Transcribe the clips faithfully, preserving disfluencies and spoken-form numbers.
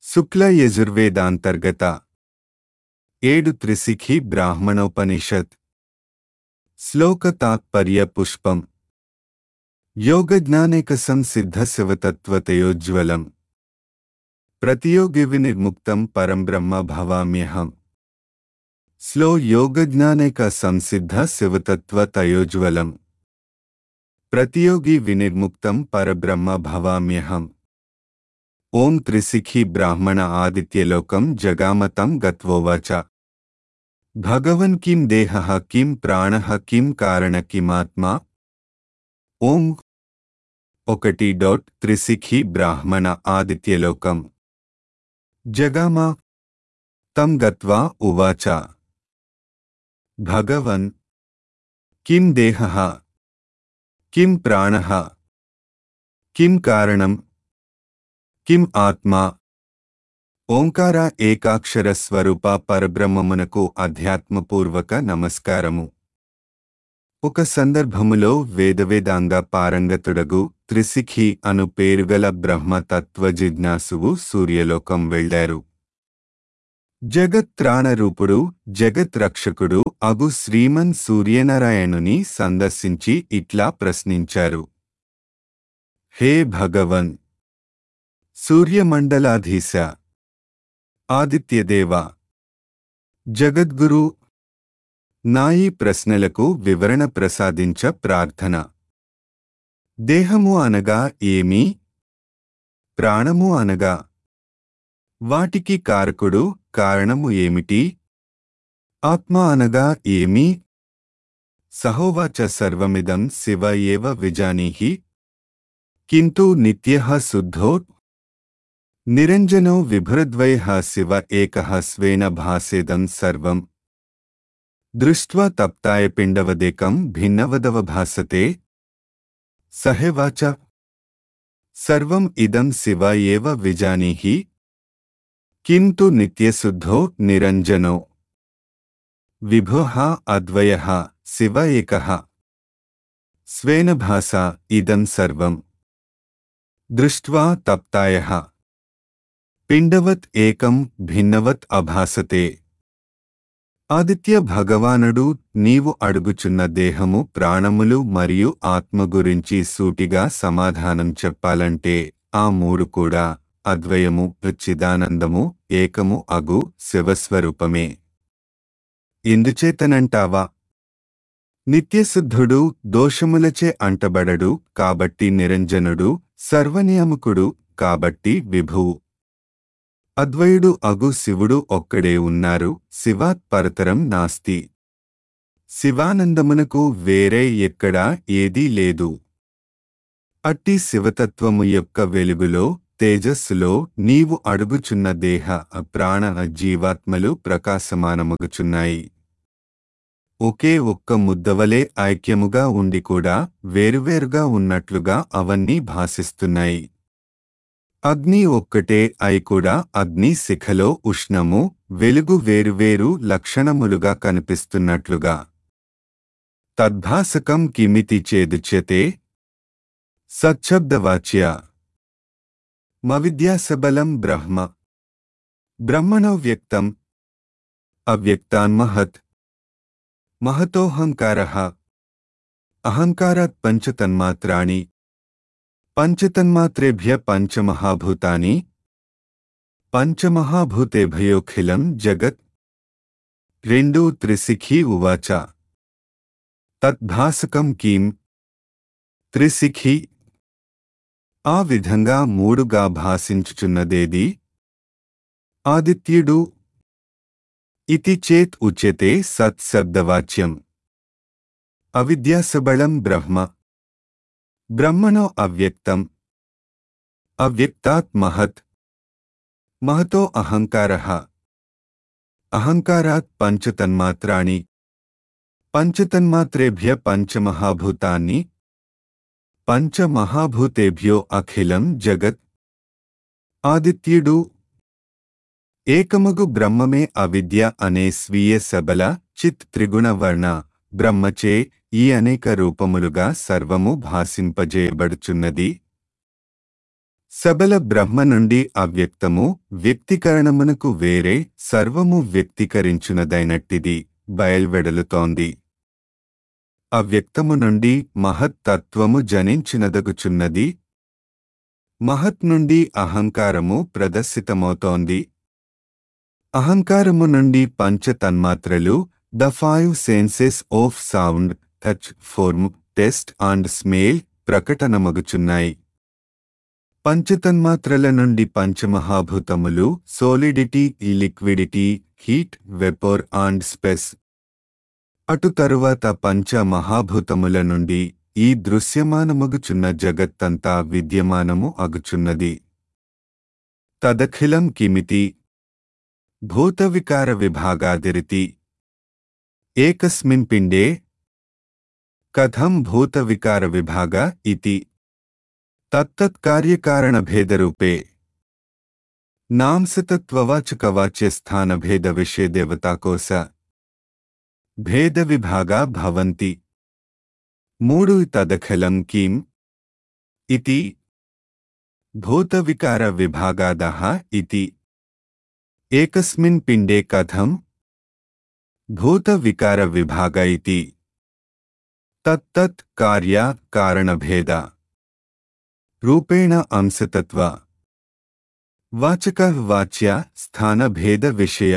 శుక్ల యజుర్వేదాంతర్గత ఏడు త్రిశిఖి బ్రాహ్మణోపనిషత్ శ్లోక తాత్పర్య పుష్పం యోగజ్ఞానేక సంసిద్ధ శివతత్వతయోజ్వలం ప్రతియోగి వినిర్ముక్తం పరం బ్రహ్మ భవామ్యహం. స్లో యోగజ్ఞానేక సంసిద్ధ శివతత్వతయోజ్వలం ప్రతియోగి వినిర్ముక్తం పరబ్రహ్మ భవామ్యహం. ఓం త్రిశిఖి బ్రాహ్మణ ఆదిత్యలోకం జగామతం గత్వోవాచ భగవన్ కిం దేహః కిం ప్రాణః కిం కారణ కిమాత్మా. ఓం ఒకటి డాట్ త్రిశిఖి బ్రాహ్మణ ఆదిత్యలోకం జగామ తం గత్వా ఉవాచ భగవన్ కిం దేహః కిం ప్రాణః కిం కారణం కిం ఆత్మా. ఓంకార ఏకాక్షర స్వరూప పరబ్రహ్మమునకు అధ్యాత్మపూర్వక నమస్కారము. ఒక సందర్భములో వేదవేదాంగ పారంగతుడగు త్రిశిఖి అను పేరుగల బ్రహ్మ తత్వజిజ్ఞాసువు సూర్యలోకం వెళ్ళారు. జగత్త్రాణరూపుడు జగత్ రక్షకుడు అగు శ్రీమన్ సూర్యనారాయణుని సందర్శించి ఇట్లా ప్రశ్నించారు. హే భగవన్, సూర్యమండలాధీశ, ఆదిత్యదేవ, జగద్గురు, నా ఈ ప్రశ్నలకు వివరణ ప్రసాదించ ప్రార్థన. దేహము అనగా ఏమి? ప్రాణము అనగా వాటికి కారకుడు కారణము ఏమిటి? ఆత్మ అనగా ఏమి? సహోవాచ సర్వమిదం శివ ఏవ విజానీహి కింతు నిత్యః శుద్ధో నిరంజనో విభురద్వయః శివ ఏకః స్వేన భాసేదం సర్వం దృష్ట్వా తప్తాయ పిండవదేకం భిన్నవదవభాసతే. సహేవాచ సర్వం ఇదం శివ ఏవ విజానీహి కింతు నిత్యశుద్ధో నిరంజనో విభుః అద్వయః శివ ఏకః స్వేన భాసా ఇదం సర్వం దృష్ట్వా తప్తాయః పిండవత్ ఏకం భిన్నవత్ అభాసతే. ఆదిత్య భగవానుడు, నీవు అడుగుచున్న దేహము, ప్రాణములు మరియు ఆత్మ గురించి సూటిగా సమాధానం చెప్పాలంటే ఆ మూడు కూడా అద్వయము, చిదానందము, ఏకము అగు శివస్వరూపమే. ఎందుచేతనంటావా? నిత్యశుద్ధుడు, దోషములచే అంటబడడు కాబట్టి నిరంజనుడు, సర్వనియామకుడు కాబట్టి విభువు. అద్వయుడు అగు శివుడు ఒక్కడే ఉన్నారు, శివాత్ పరతరం నాస్తి. శివానందమునకు వేరే ఎక్కడా ఏదీ లేదు. అట్టి శివతత్వము యొక్క వెలుగులో, తేజస్సులో నీవు అడుగుచున్న దేహ, ప్రాణ, జీవాత్మలు ప్రకాశమానమగుచున్నాయి. ఒకే ఒక్క ముద్దవలే ఐక్యముగా ఉండి కూడా వేరువేరుగా ఉన్నట్లుగా అవన్నీ భాసిస్తున్నాయి. అగ్ని ఒక్కటే అయి కూడా అగ్ని శిఖలో ఉష్ణము, వెలుగు వేరువేరు లక్షణములుగా కనిపిస్తున్నట్లుగా. తద్భాసకం కిమితి చేదుచ్యతే సచ్చబ్దవాచ్య మవిద్యాసబలం బ్రహ్మ బ్రహ్మణో వ్యక్తం అవ్యక్తాన్మహత్ మహతోహంకారః అహంకారాత్ పంచతన్మాత్రాణి పంచతన్మాత్రేభ్య పంచమహాభూతాని పంచమహాభూతేభయోఖిలం జగత్. రెండు త్రిశిఖి ఉవాచ తద్భాసకం కీం. త్రిశిఖి ఆ విధంగా మూడుగా భాసించుచున్నదేది? ఆదిత్యుడు. ఇతి చేత్ ఉచ్యతే సత్శబ్దవాచ్యం. అవిద్యాసబళం బ్రహ్మ బ్రహ్మణో అవ్యక్తం అవ్యక్తాత్ మహత్ మహతో అహంకారః అహంకారాత్ పంచతన్మాత్రాణి పంచతన్మాత్రేభ్య పంచమహాభూతాని పంచమహాభూతేభ్యో అఖిలం జగత్. ఆదిత్యుడు ఏకమగు బ్రహ్మమే అవిద్య అనే స్వీయ సబల చిత్ త్రిగుణవర్ణ బ్రహ్మచే ఈ అనేక రూపములుగా సర్వము భాసింపజేయబడుచున్నది. సబల బ్రహ్మ నుండి అవ్యక్తము వ్యక్తీకరణమునకు వేరే సర్వము వ్యక్తీకరించునదైనట్టిది బయల్వెడలుతోంది. అవ్యక్తము నుండి మహత్తత్వము జనించినదగుచున్నది. మహత్ నుండి అహంకారము ప్రదర్శితమవుతోంది. అహంకారము నుండి పంచ తన్మాత్రలు the five senses of sound, touch, form, taste and smell ప్రకటనమగుచున్నాయి. పంచతన్మాత్రల నుండి పంచమహాభూతములు solidity, liquidity, heat, vapour and space. అటు తరువాత పంచ మహాభూతముల నుండి ఈ దృశ్యమానమగుచున్న జగత్తంతా విద్యమానము అగుచున్నది. తదఖిలం కిమితి భూతవికార విభాగాదిరితి ఏకస్మిన్ పిండే కథం భూతవికార విభాగ ఇతి తత్తత్కార్యకారణభేదరూపే నాంసతత్వవాచకవాచ్యస్థానభేదవిషయదేవతాకోశ భేదవిభాగా భవంతి. మూడు తదఖిలం కిం ఇతి భూతవికార విభాగాదః ఇతి ఏకస్మిన్ పిండే కథం భూతవికార విభాగ ఇతి తత్తత్ కార్య కారణభేద రూపేణ అంశతత్వ వాచక వాచ్య స్థానభేద విషయ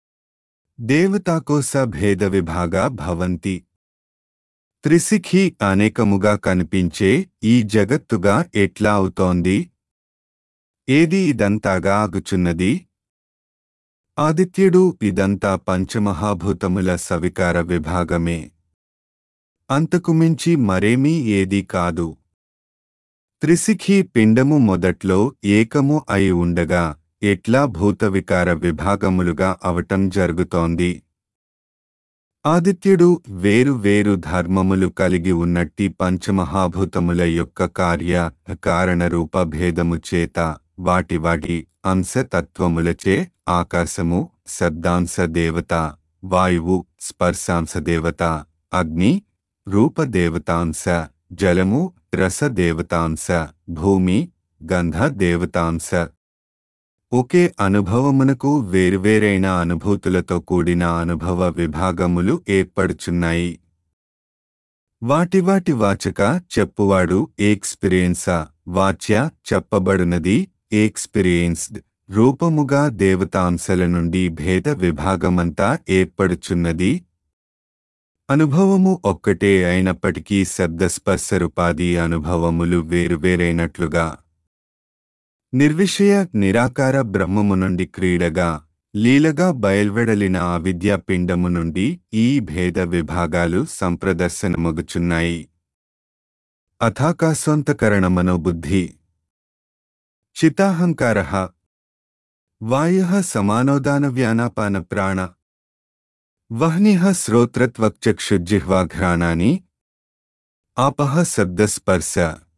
దేవతాకోశ భేద విభాగా భవంతి. త్రిశిఖి అనేకముగా కనిపించే ఈ జగత్తుగా ఎట్లా అవుతోంది? ఏది ఇదంతాగా ఆగుచున్నది? ఆదిత్యుడు ఇదంతా పంచమహాభూతముల సవికార విభాగమే, అంతకుమించి మరేమీ ఏదీ కాదు. త్రిశిఖి పిండము మొదట్లో ఏకము అయి ఉండగా ఎట్లా భూతవికార విభాగములుగా అవటం జరుగుతోంది? ఆదిత్యుడు వేరు వేరు ధర్మములు కలిగి ఉన్నట్టి పంచమహాభూతముల యొక్క కార్య కారణరూప భేదము చేత వాటి వాటి అంశతత్వములచే ఆకాశము శబ్దాంశ దేవత, వాయువు స్పర్శాంశ దేవత, అగ్ని రూపదేవతాంశ, జలము రసదేవతాంశ, భూమి గంధ దేవతాంశ ఒకే అనుభవమునకు వేర్వేరైన అనుభూతులతో కూడిన అనుభవ విభాగములు ఏర్పడుచున్నాయి. వాటి వాటి వాచక చెప్పువాడు ఎక్స్పీరియన్సా, వాచ్య చెప్పబడునది ఎక్స్పీరియన్స్డ్ రూపముగా దేవతాంశల నుండి భేద విభాగమంతా ఏర్పడుచున్నది. అనుభవము ఒక్కటే అయినప్పటికీ శబ్దస్పర్శరూపాది అనుభవములు వేరువేరైనట్లుగా నిర్విషయ నిరాకార బ్రహ్మము నుండి క్రీడగా లీలగా బయల్వెడలిన ఆ విద్యాపిండము నుండి ఈ భేద విభాగాలు సంప్రదర్శనమగుచున్నాయి. అథాకాశోంతకరణమనోబుద్ధి చితాహంకారః వాయః సమానోదానవ్యానాపాన ప్రాణ వహ్నిః శ్రోత్రత్వక్చక్షుర్జిహ్వాఘ్రాణాని ఆపః శబ్దస్పర్శ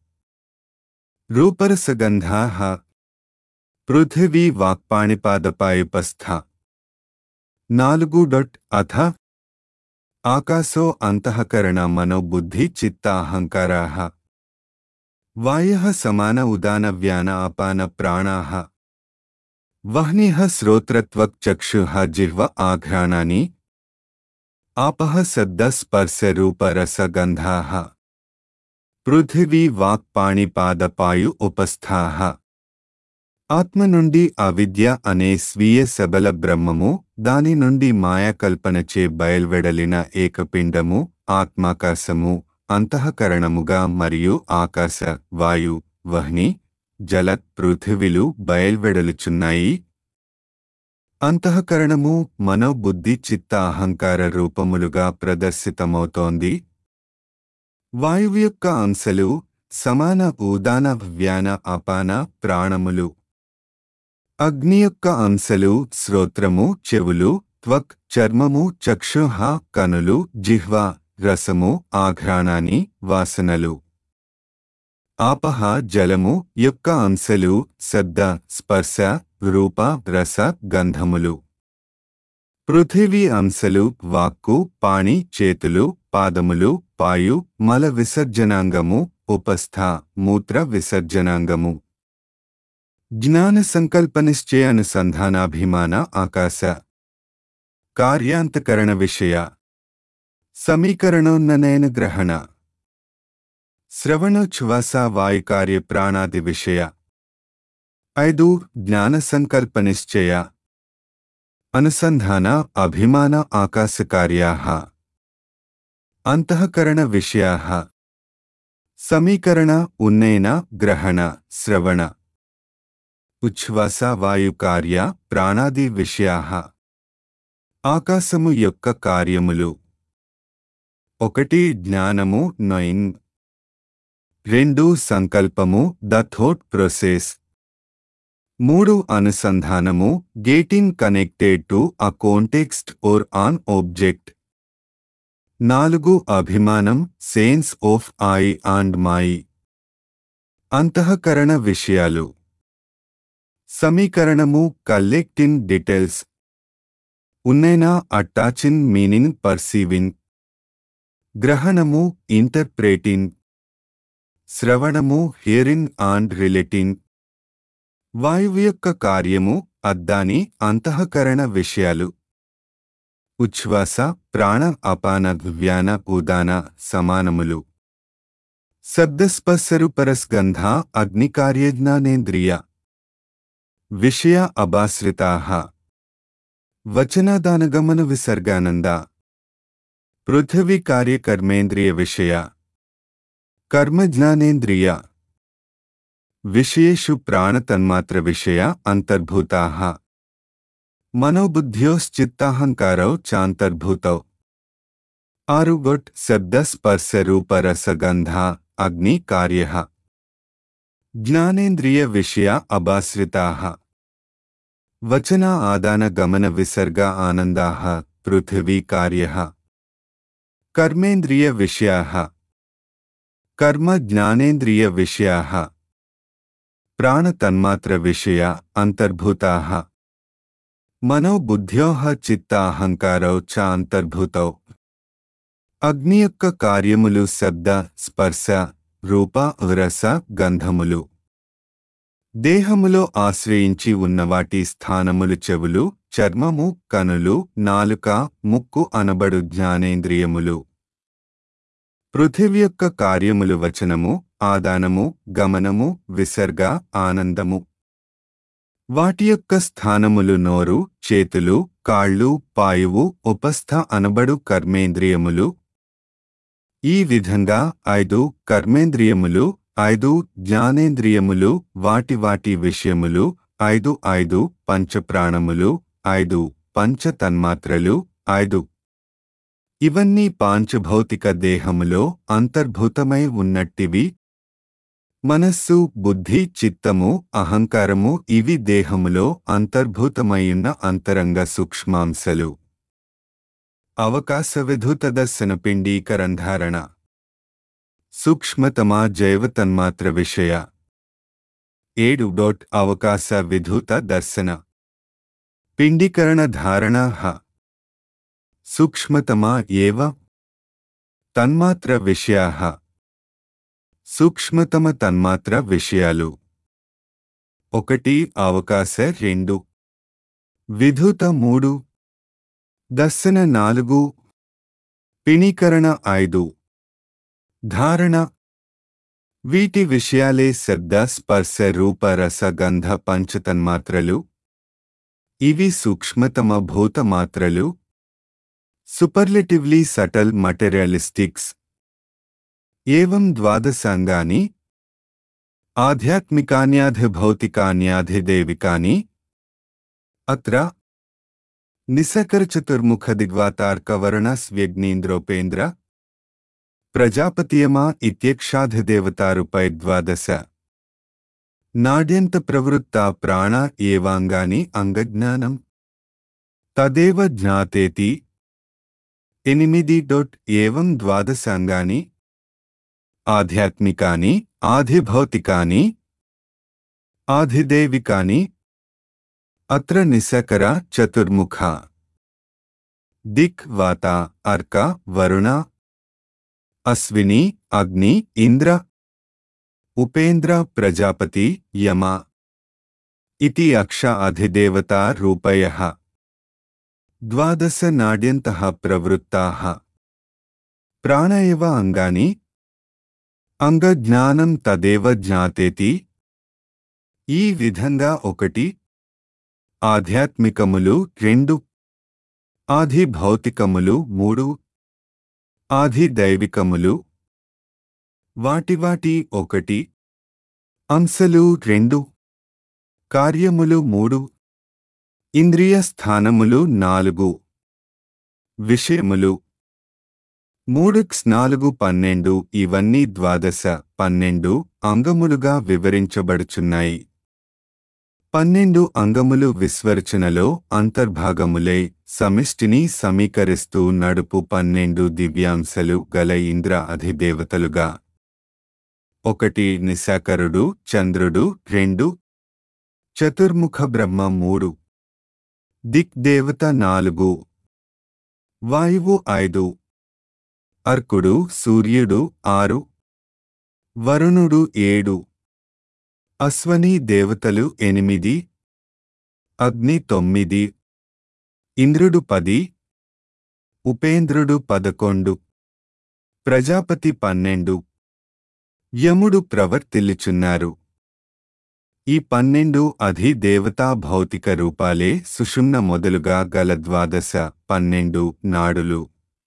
రూపరసగంధాః పృథివీ వాక్పాణిపాదపాయుపస్థ. నాలుగు డొట్ అథ ఆకాశో అంతఃకరణ మనోబుద్ధి చిత్త అహంకారాః వాయః సమాన ఉదాన వ్యాన అపాన ప్రాణాః వహ్నిః శ్రోత్రత్వక్చక్షుః జిహ్వ ఆఘ్రాణాని ఆపః శబ్దస్పర్శ రూపరసగంధాః పృథివీ వాక్పాణిపాదపాయు ఉపస్థాః. ఆత్మ నుండి అవిద్య అనే స్వీయ సబల బ్రహ్మము, దాని నుండి మాయాకల్పనచే బయల్వెడలిన ఏకపిండము ఆత్మాకాశము అంతఃకరణముగా మరియు ఆకాశ వాయు వహ్ని జలత్ పృథివిలు బయల్వెడలుచున్నాయి. అంతఃకరణము మనోబుద్ధి చిత్త అహంకార రూపములుగా ప్రదర్శితమవుతోంది. వాయువు యొక్క అంశలు సమాన ఉదాన వ్యాన అపాన ప్రాణములు. అగ్ని యొక్క అంశలు శ్రోత్రము చెవులు, త్వక్ చర్మము, చక్షుః కనులు, జిహ్వ రసము, ఆఘ్రాణాని వాసనలు. ఆపః జలము యొక్క అంశలు శబ్ద స్పర్శ రూప రస గంధములు. పృథివీ అంశలు వాక్కు పాణి చేతులు పాదములు పాయు మల విసర్జనాంగము ఉపస్థ మూత్ర విసర్జనాంగము. జ్ఞాన సంకల్పనిశ్చయ అనుసంధానాభిమాన ఆకాశ కార్యాంతకరణ విషయ సమీకరణోన్ననయన గ్రహణ శ్రవణోచ్ఛ్వాస వాయుకార్య ప్రాణాది విషయ ఐదు జ్ఞాన సంకల్ప నిశ్చయ అనుసంధాన అభిమాన ఆకాశకార్యాః అంతఃకరణ విషయాః సమీకరణ ఉన్నయన గ్రహణ శ్రవణ ఉచ్ఛ్వాస వాయుకార్య ప్రాణాది విషయాః ఆకాశము యొక్క కార్యములు ఒకటి జ్ఞానము నైన్ రెండు సంకల్పము ద థాట్ ప్రాసెస్ మూడు అనుసంధానము getting connected to a context or an object నాలుగు అభిమానం sense of I and my అంతఃకరణ విషయాలు సమీకరణము కలెక్టింగ్ డీటెయిల్స్ ఉన్నైన అటాచింగ్ మీనింగ్ పర్సీవింగ్ గ్రహణము ఇంటర్ప్రేటింగ్ శ్రవణము హియరింగ్ అండ్ రిలేటింగ్ వాయువు యొక్క కార్యము అద్దాని అంతఃకరణ విషయాలు ఉచ్ఛ్వాస ప్రాణ అపాన వ్యాన ఉదాన సమానములు శబ్దస్పర్శరుపరస్గంధ అగ్నికార్యజ్ఞానేంద్రియ విషయ అభాశ్రితాః వచనాదానగమన విసర్గానంద పృథివీ కార్యకర్మేంద్రియ విషయ కర్మజ్ఞానేంద్రియ విషయేషు ప్రాణతన్మాత్ర విషయ అంతర్భూతాః మనోబుద్ధ్యోశ్చిత్తాహంకారౌ చాంతర్భూతౌ ఆరు గొట్ శబ్దస్పర్శరూపరసగంధ అగ్ని కార్యః జ్ఞానేంద్రియ విషయ అభాశ్రితాః వచన ఆదాన గమన విసర్గ ఆనందాః పృథివీ కార్యః కర్మేంద్రియ విషయాః కర్మ జ్ఞానేంద్రియ విషయాః ప్రాణతన్మాత్ర విషయ అంతర్భూతాః మనోబుద్ధ్యోః చిత్తాహంకారౌ చ అంతర్భూతౌ అగ్ని యొక్క కార్యములు శబ్ద స్పర్శ రూప రస గంధములు దేహములో ఆశ్రయించి ఉన్నవాటి స్థానములు చెవులు చర్మము కనులు నాలుక ముక్కు అనబడు జ్ఞానేంద్రియములు పృథివీ యొక్క కార్యములు వచనము ఆదానము గమనము విసర్గ ఆనందము వాటి యొక్క స్థానములు నోరు చేతులు కాళ్ళు పాయువు ఉపస్థ అనబడు కర్మేంద్రియములు ఈ విధంగా ఐదు కర్మేంద్రియములు ఐదు జ్ఞానేంద్రియములు వాటి వాటి విషయములు ఐదు ఐదు పంచప్రాణములు ఐదు పంచతన్మాత్రలు ఐదు ఇవన్నీ పాంచభౌతిక దేహములో అంతర్భూతమై ఉన్నట్టివి మనస్సు బుద్ధి చిత్తము అహంకారము ఇవి దేహములో అంతర్భూతమైయున్న అంతరంగ సూక్ష్మాంశలు అవకాశ విధుత దర్శన పిండీకరంధారణ సూక్ష్మతమా జైవతన్మాత్ర విషయ ఏడు డొట్ అవకాశ విధుత దర్శన పిండీకరణ ధారణ హ సూక్ష్మతమా ఏవ తన్మాత్ర విషయాః సూక్ష్మతమ తన్మాత్ర విషయాలు ఒకటి అవకాశ రెండు విధుత మూడు దర్శన నాలుగు పిణీకరణ ఐదు ధారణ వీటి విషయాలే శబ్ద స్పర్శ రూప రస గంధ పంచతన్మాత్రలు ఇవి సూక్ష్మతమ భూతమాత్రలు superlatively subtle materialistics एवं द्वादशांगानि आध्यात्मिकान्याधिभौतिकान्याधिदैविकानि अत्र निसकरचतुर्मुखदिग्वातार्कवर्णस्व्यग्नीन्द्रोपेन्द्र प्रजापतियमा इत्यक्षाधिदेवतारूपैर्द्वादश नाड्यन्तप्रवृत्ता प्राणा एवांगानि अंगज्ञानम् तदेव ज्ञातेति ఎనిమిది డొట్ ఏవం ద్వాదశాంగాని ఆధ్యాత్మికాని ఆధిభౌతికాని ఆధిదైవికాని అత్ర నిశకర చతుర్ముఖ దిక్ వాత అర్క వరుణ అశ్విని అగ్ని ఇంద్ర ఉపేంద్ర ప్రజాపతి యమ इति अक्ष अधिदेवता रूपयः द्वादश नाड्यन्तः प्रवृत्ताः प्राण एव अंगानि अंगज्ञानं तदेव ज्ञातेति ఈ విధంగా ఒకటి ఆధ్యాత్మికములు రెండు ఆది భౌతికములు మూడు ఆది దైవికములు వాటి వాటి ఒకటి అంశలు రెండు కార్యములు మూడు ఇంద్రియ స్థానములు నాలుగు విషయములు మూడు నాలుగు పన్నెండు ఇవన్నీ ద్వాదశ పన్నెండు అంగములుగా వివరించబడుచున్నాయి. పన్నెండు అంగములు విశ్వరచనలో అంతర్భాగములై సమిష్టిని సమీకరిస్తూ నడుపు పన్నెండు దివ్యాంశలు గల ఇంద్ర అధిదేవతలుగా ఒకటి నిశాకరుడు చంద్రుడు రెండు చతుర్ముఖ బ్రహ్మ మూడు దిక్దేవత నాలుగు వాయువు ఐదు అర్కుడు సూర్యుడు ఆరు వరుణుడు ఏడు అశ్వనీ దేవతలు ఎనిమిది అగ్ని తొమ్మిది ఇంద్రుడు పది ఉపేంద్రుడు పదకొండు ప్రజాపతి పన్నెండు యముడు ప్రవర్తిల్లుచున్నారు. ఈ పన్నెండు అధి దేవతా భౌతిక రూపాలే సుషుమ్న మొదలుగా గల ద్వాదశ పన్నెండు నాడులు.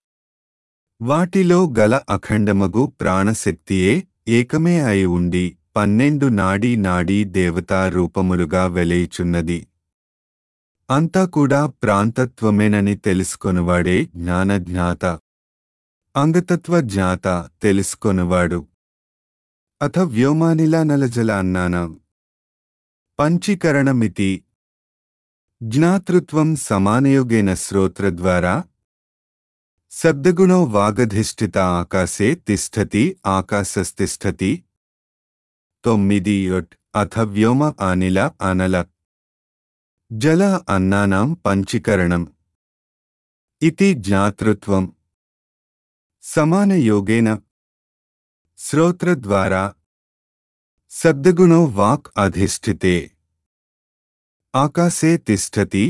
వాటిలో గల అఖండమగు ప్రాణశక్తియే ఏకమే అయి ఉండి పన్నెండు నాడీ నాడీ దేవతా రూపములుగా వెలయుచున్నది. అంతా కూడా ప్రాంతత్వమేనని తెలుసుకొనువాడే జ్ఞానజ్ఞాత. అంగతత్వ జ్ఞాత తెలుసుకొనువాడు. అథ వ్యోమానిలా నలజల అన్నానాం పంచీకరణమితి జ్ఞాతృత్వం సమానయోగేన శ్రోత్రద్వారా శబ్దగుణో వాగధిష్ఠిత ఆకాశే తిష్టతి ఆకాశస్థిష్టతి తొమ్మిది యొట్ అథ వ్యోమ అనిల అనల జల అన్నానాం పంచీకరణం ఇతి జ్ఞాతృత్వం సమానయోగేన శ్రోత్రద్వారా శబ్దగుణో వాక్ అధిష్ఠితే ఆకాశే తిష్టతి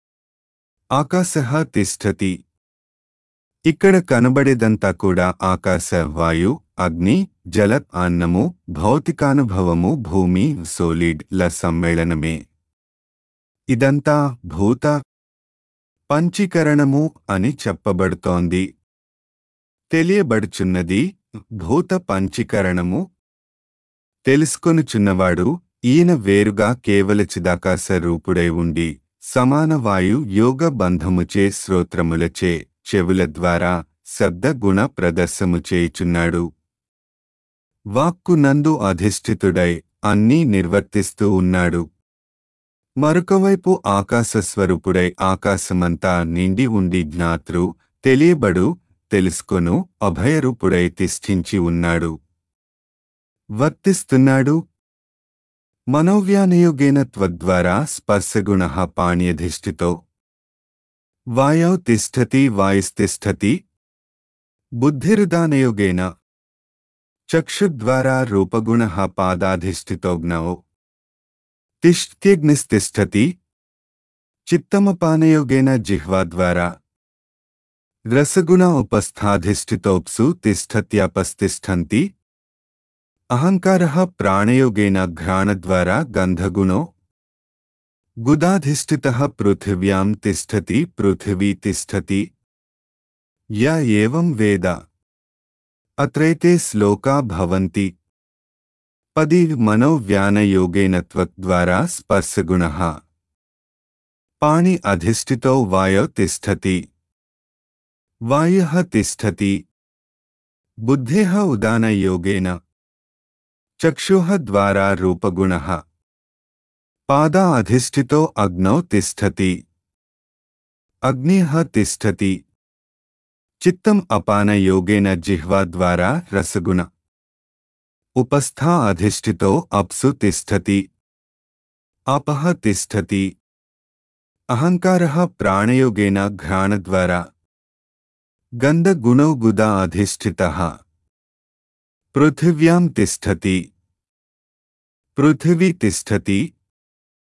ఆకాశః తిష్టతి. ఇక్కడ కనబడేదంతా కూడా ఆకాశ వాయు అగ్ని జల అన్నము భౌతికానుభవము భూమి సోలిడ్ ల సమ్మేళనమే. ఇదంతా భూత పంచీకరణము అని చెప్పబడుతోంది. తెలియబడుచున్నది భూత పంచీకరణము. తెలుసుకొనుచున్నవాడు ఈయన వేరుగా కేవల చిదాకాశ రూపుడై ఉండి సమాన వాయు యోగ బంధముచే శ్రోత్రములచే చెవుల ద్వారా శబ్ద గుణ ప్రదర్శము చేయుచున్నాడు. వాక్కు నందు అధిష్ఠితుడై అన్నీ నిర్వర్తిస్తూ ఉన్నాడు. మరొకవైపు ఆకాశస్వరూపుడై ఆకాశమంతా నిండి ఉండి జ్ఞాతృ తెలియబడు తెలుసుకొను అభయరూపుడై తిష్ఠించి ఉన్నాడు, వర్తిస్తున్నాడు. మనోవ్యానయోగేన త్వద్వారా స్పర్శగుణః పాణ్యధిష్ఠితో వాయౌ తిష్టతి వాయుస్తిష్టతి బుద్ధిరుదానయోగేన చక్షుద్వారా రూపగుణః పాదాధిష్ఠితోగ్నౌ తిష్ఠ్యగ్నిస్తిష్టతి చిత్తమపానయోగేన జిహ్వాద్వారా రసగుణ ఉపస్థాధిష్ఠితోప్సు తిష్టత్యాపస్తిష్టంతి అహంకారః ప్రాణయోగేన ఘ్రాణద్వారా గంధగుణో గుదాధిష్ఠితః పృథివ్యాం తిష్టతి పృథివీ తిష్టతి. య ఏవం వేద అత్రైతే శ్లోకా భవంతి. పది మనోవ్యానయోగేన త్వద్వారా స్పర్శగుణః పాణి అధిష్ఠితో వాయో తిష్టతి వాయుః తిష్టతి. బుద్ధేః ఉదానయోగేన చక్షుః ద్వారా రూపగుణః పాదా అధిష్ఠితో అగ్నౌ తిష్టతి అగ్నిః తిష్టతి. చిత్తం అపానయోగేన జిహ్వాద్వారా రసగుణ ఉపస్థా అధిష్ఠితో అప్సు తిష్టతి ఆపః తిష్టతి. అహంకారః ప్రాణయోగేన ఘ్రాణద్వారా గంధగుణౌ గుదా అధిష్ఠితః పృథివ్యాం తిష్టతి పృథివీ తిష్టతి.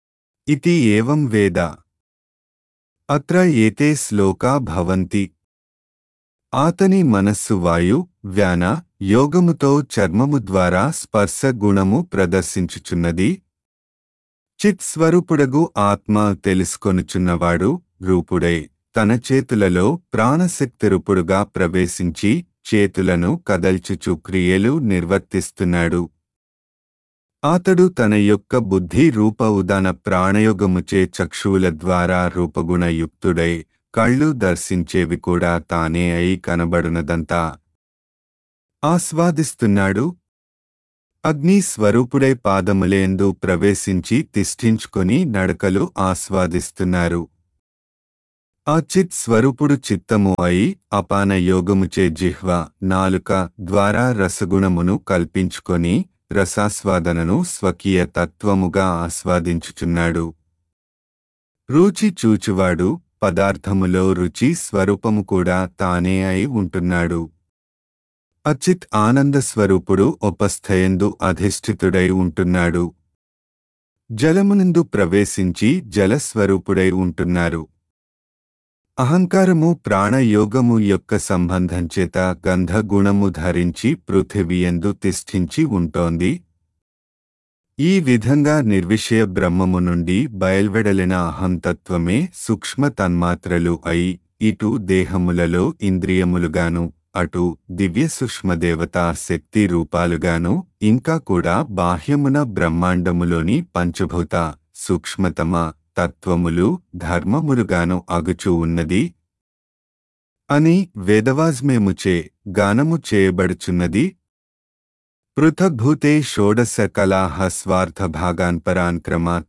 इति एवं वेद। अत्र एते श्लोका भवन्ति। ఆతని మనస్సు వాయు వ్యాన యోగముతో చర్మము ద్వారా స్పర్శ గుణము ప్రదర్శించుచున్నది. చిత్ స్వరూపుడగు ఆత్మ తెలుసుకొనుచున్నవాడు రూపుడై తన చేతులలో ప్రాణశక్తిరూపుడుగా ప్రవేశించి చేతులను కదల్చుచు క్రియలు నిర్వర్తిస్తున్నాడు. ఆతడు తన యొక్క బుద్ధి రూప ఉదాన ప్రాణయోగముచే చక్షువుల ద్వారా రూపగుణయుక్తుడై కళ్ళు దర్శించేవి కూడా తానే అయి కనబడునదంతా ఆస్వాదిస్తున్నాడు. అగ్ని స్వరూపుడై పాదములేందు ప్రవేశించి తిష్ఠించుకొని నడకలు ఆస్వాదిస్తున్నారు. ఆ చిత్ స్వరూపుడు చిత్తము అయి అపాన యోగముచే జిహ్వ నాలుక ద్వారా రసగుణమును కల్పించుకొని రసాస్వాదనను స్వకీయ తత్వముగా ఆస్వాదించుచున్నాడు. రుచి చూచువాడు పదార్థములో రుచి స్వరూపము కూడా తానే అయి ఉంటున్నాడు. అచిత్ ఆనంద స్వరూపుడు ఉపస్థయందు అధిష్ఠితుడై ఉంటున్నాడు. జలమునందు ప్రవేశించి జలస్వరూపుడై ఉంటున్నారు. అహంకారము ప్రాణయోగము యొక్క సంబంధంచేత గంధగుణము ధరించి పృథివీయందు తిష్ఠించి ఉంటోంది. ఈ విధంగా నిర్విషయ బ్రహ్మము నుండి బయల్వెడలిన అహంతత్వమే సూక్ష్మ తన్మాత్రలు అయి ఇటు దేహములలో ఇంద్రియములుగాను అటు దివ్య సూక్ష్మదేవతా శక్తి రూపాలుగాను ఇంకా కూడా బాహ్యమున బ్రహ్మాండములోని పంచభూత సూక్ష్మతమ తత్వములు ధర్మములుగాను అగుచూ ఉన్నది అని వేదవాజ్మేముచే గానము చేయబడుచున్నది. పృథగ్భూతే షోడశ కళాః స్వార్థభాగాన్ పరాన్ క్రమాత్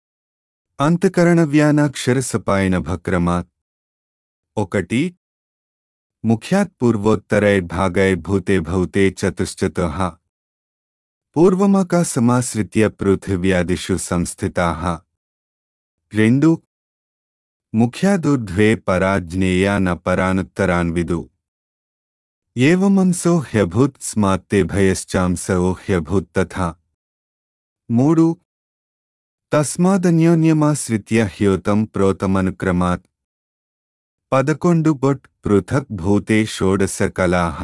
అంతఃకరణవ్యానాక్షరసపాయనభక్రమాత్. ఒకటి ముఖ్యాత్ పూర్వోత్తరైర్భాగైర్భూతే భూతే చతుశ్చతుః పూర్వమాకాశమాశ్రిత్య పృథివ్యాదిషు సంస్థితాః. రెండు ముఖ్యాదూర్ధ్వే పరాజ్ఞేయా న పరానుత్తరాన్ విదు ఏవమంసో హ్యభూత్ స్మాత్తే భయశ్చాంసో హ్యభూత్ తథా. మూడు తస్మాదన్యోన్యమాశ్రిత్య హ్యోతం ప్రోతమనుక్రమాత్. పదకొండు బొట్ పృథక్ భూతే షోడశ కళాః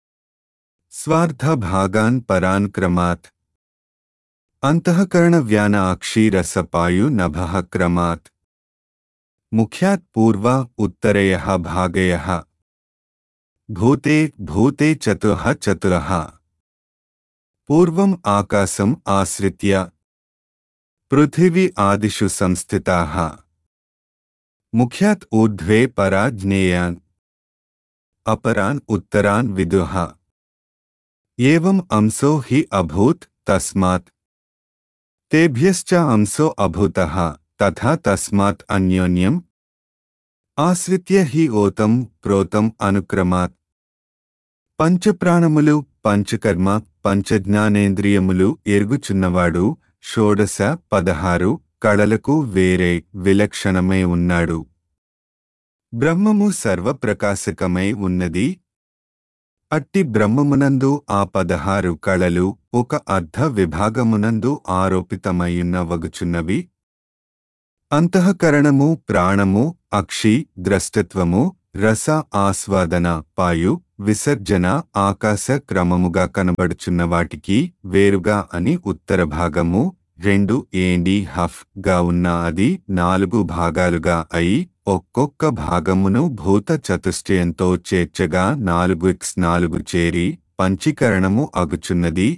స్వార్థభాగాన్ పరాన్ క్రమాత్ అంతఃకరణ వ్యాన అక్షీరసపాయు నభః క్రమాత్. ముఖ్యాత్ పూర్వ ఉత్తరయః భాగయః భూతే భూతే చతుః చతురః పూర్వం ఆకాశం ఆశ్రిత్య పృథివీ ఆదిషు సంస్థితాః. ముఖ్యాత్ ఊర్ధ్వే పరాజ్ఞేయాన్ అపరాన్ ఉత్తరాన్ విదుః ఏవం అంశో హి అభూత్ తస్మాత్ తేభ్యశ్చ అంశో అభూతః తథా తస్మాత్ అన్యోన్యం ఆశ్రిత్య హి ఓతం ప్రోతం అనుక్రమాత్. పంచప్రాణములు పంచకర్మ పంచజ్ఞానేంద్రియములు ఎరుగుచున్నవాడు షోడశ పదహారు కళలకు వేరే విలక్షణమై ఉన్నాడు. బ్రహ్మము సర్వప్రకాశకమై ఉన్నది. అట్టి బ్రహ్మమునందు ఆ పదహారు కళలు ఒక అర్ధ విభాగమునందు ఆరోపితమయ్యున్న వగుచున్నవి. అంతఃకరణము ప్రాణము అక్షి ద్రష్టత్వము రస ఆస్వాదన పాయు విసర్జన ఆకాశ క్రమముగా కనబడుచున్న వాటికి వేరుగా అని ఉత్తర భాగము రెండు ఏండి హఫ్ గా ఉన్న అది నాలుగు భాగాలుగా అయి ఒక్కొక్క భాగమును భూత చతుష్టయంతో చేర్చగా నాలుగు ఎక్స్ నాలుగు చేరి పంచీకరణము అగుచున్నది.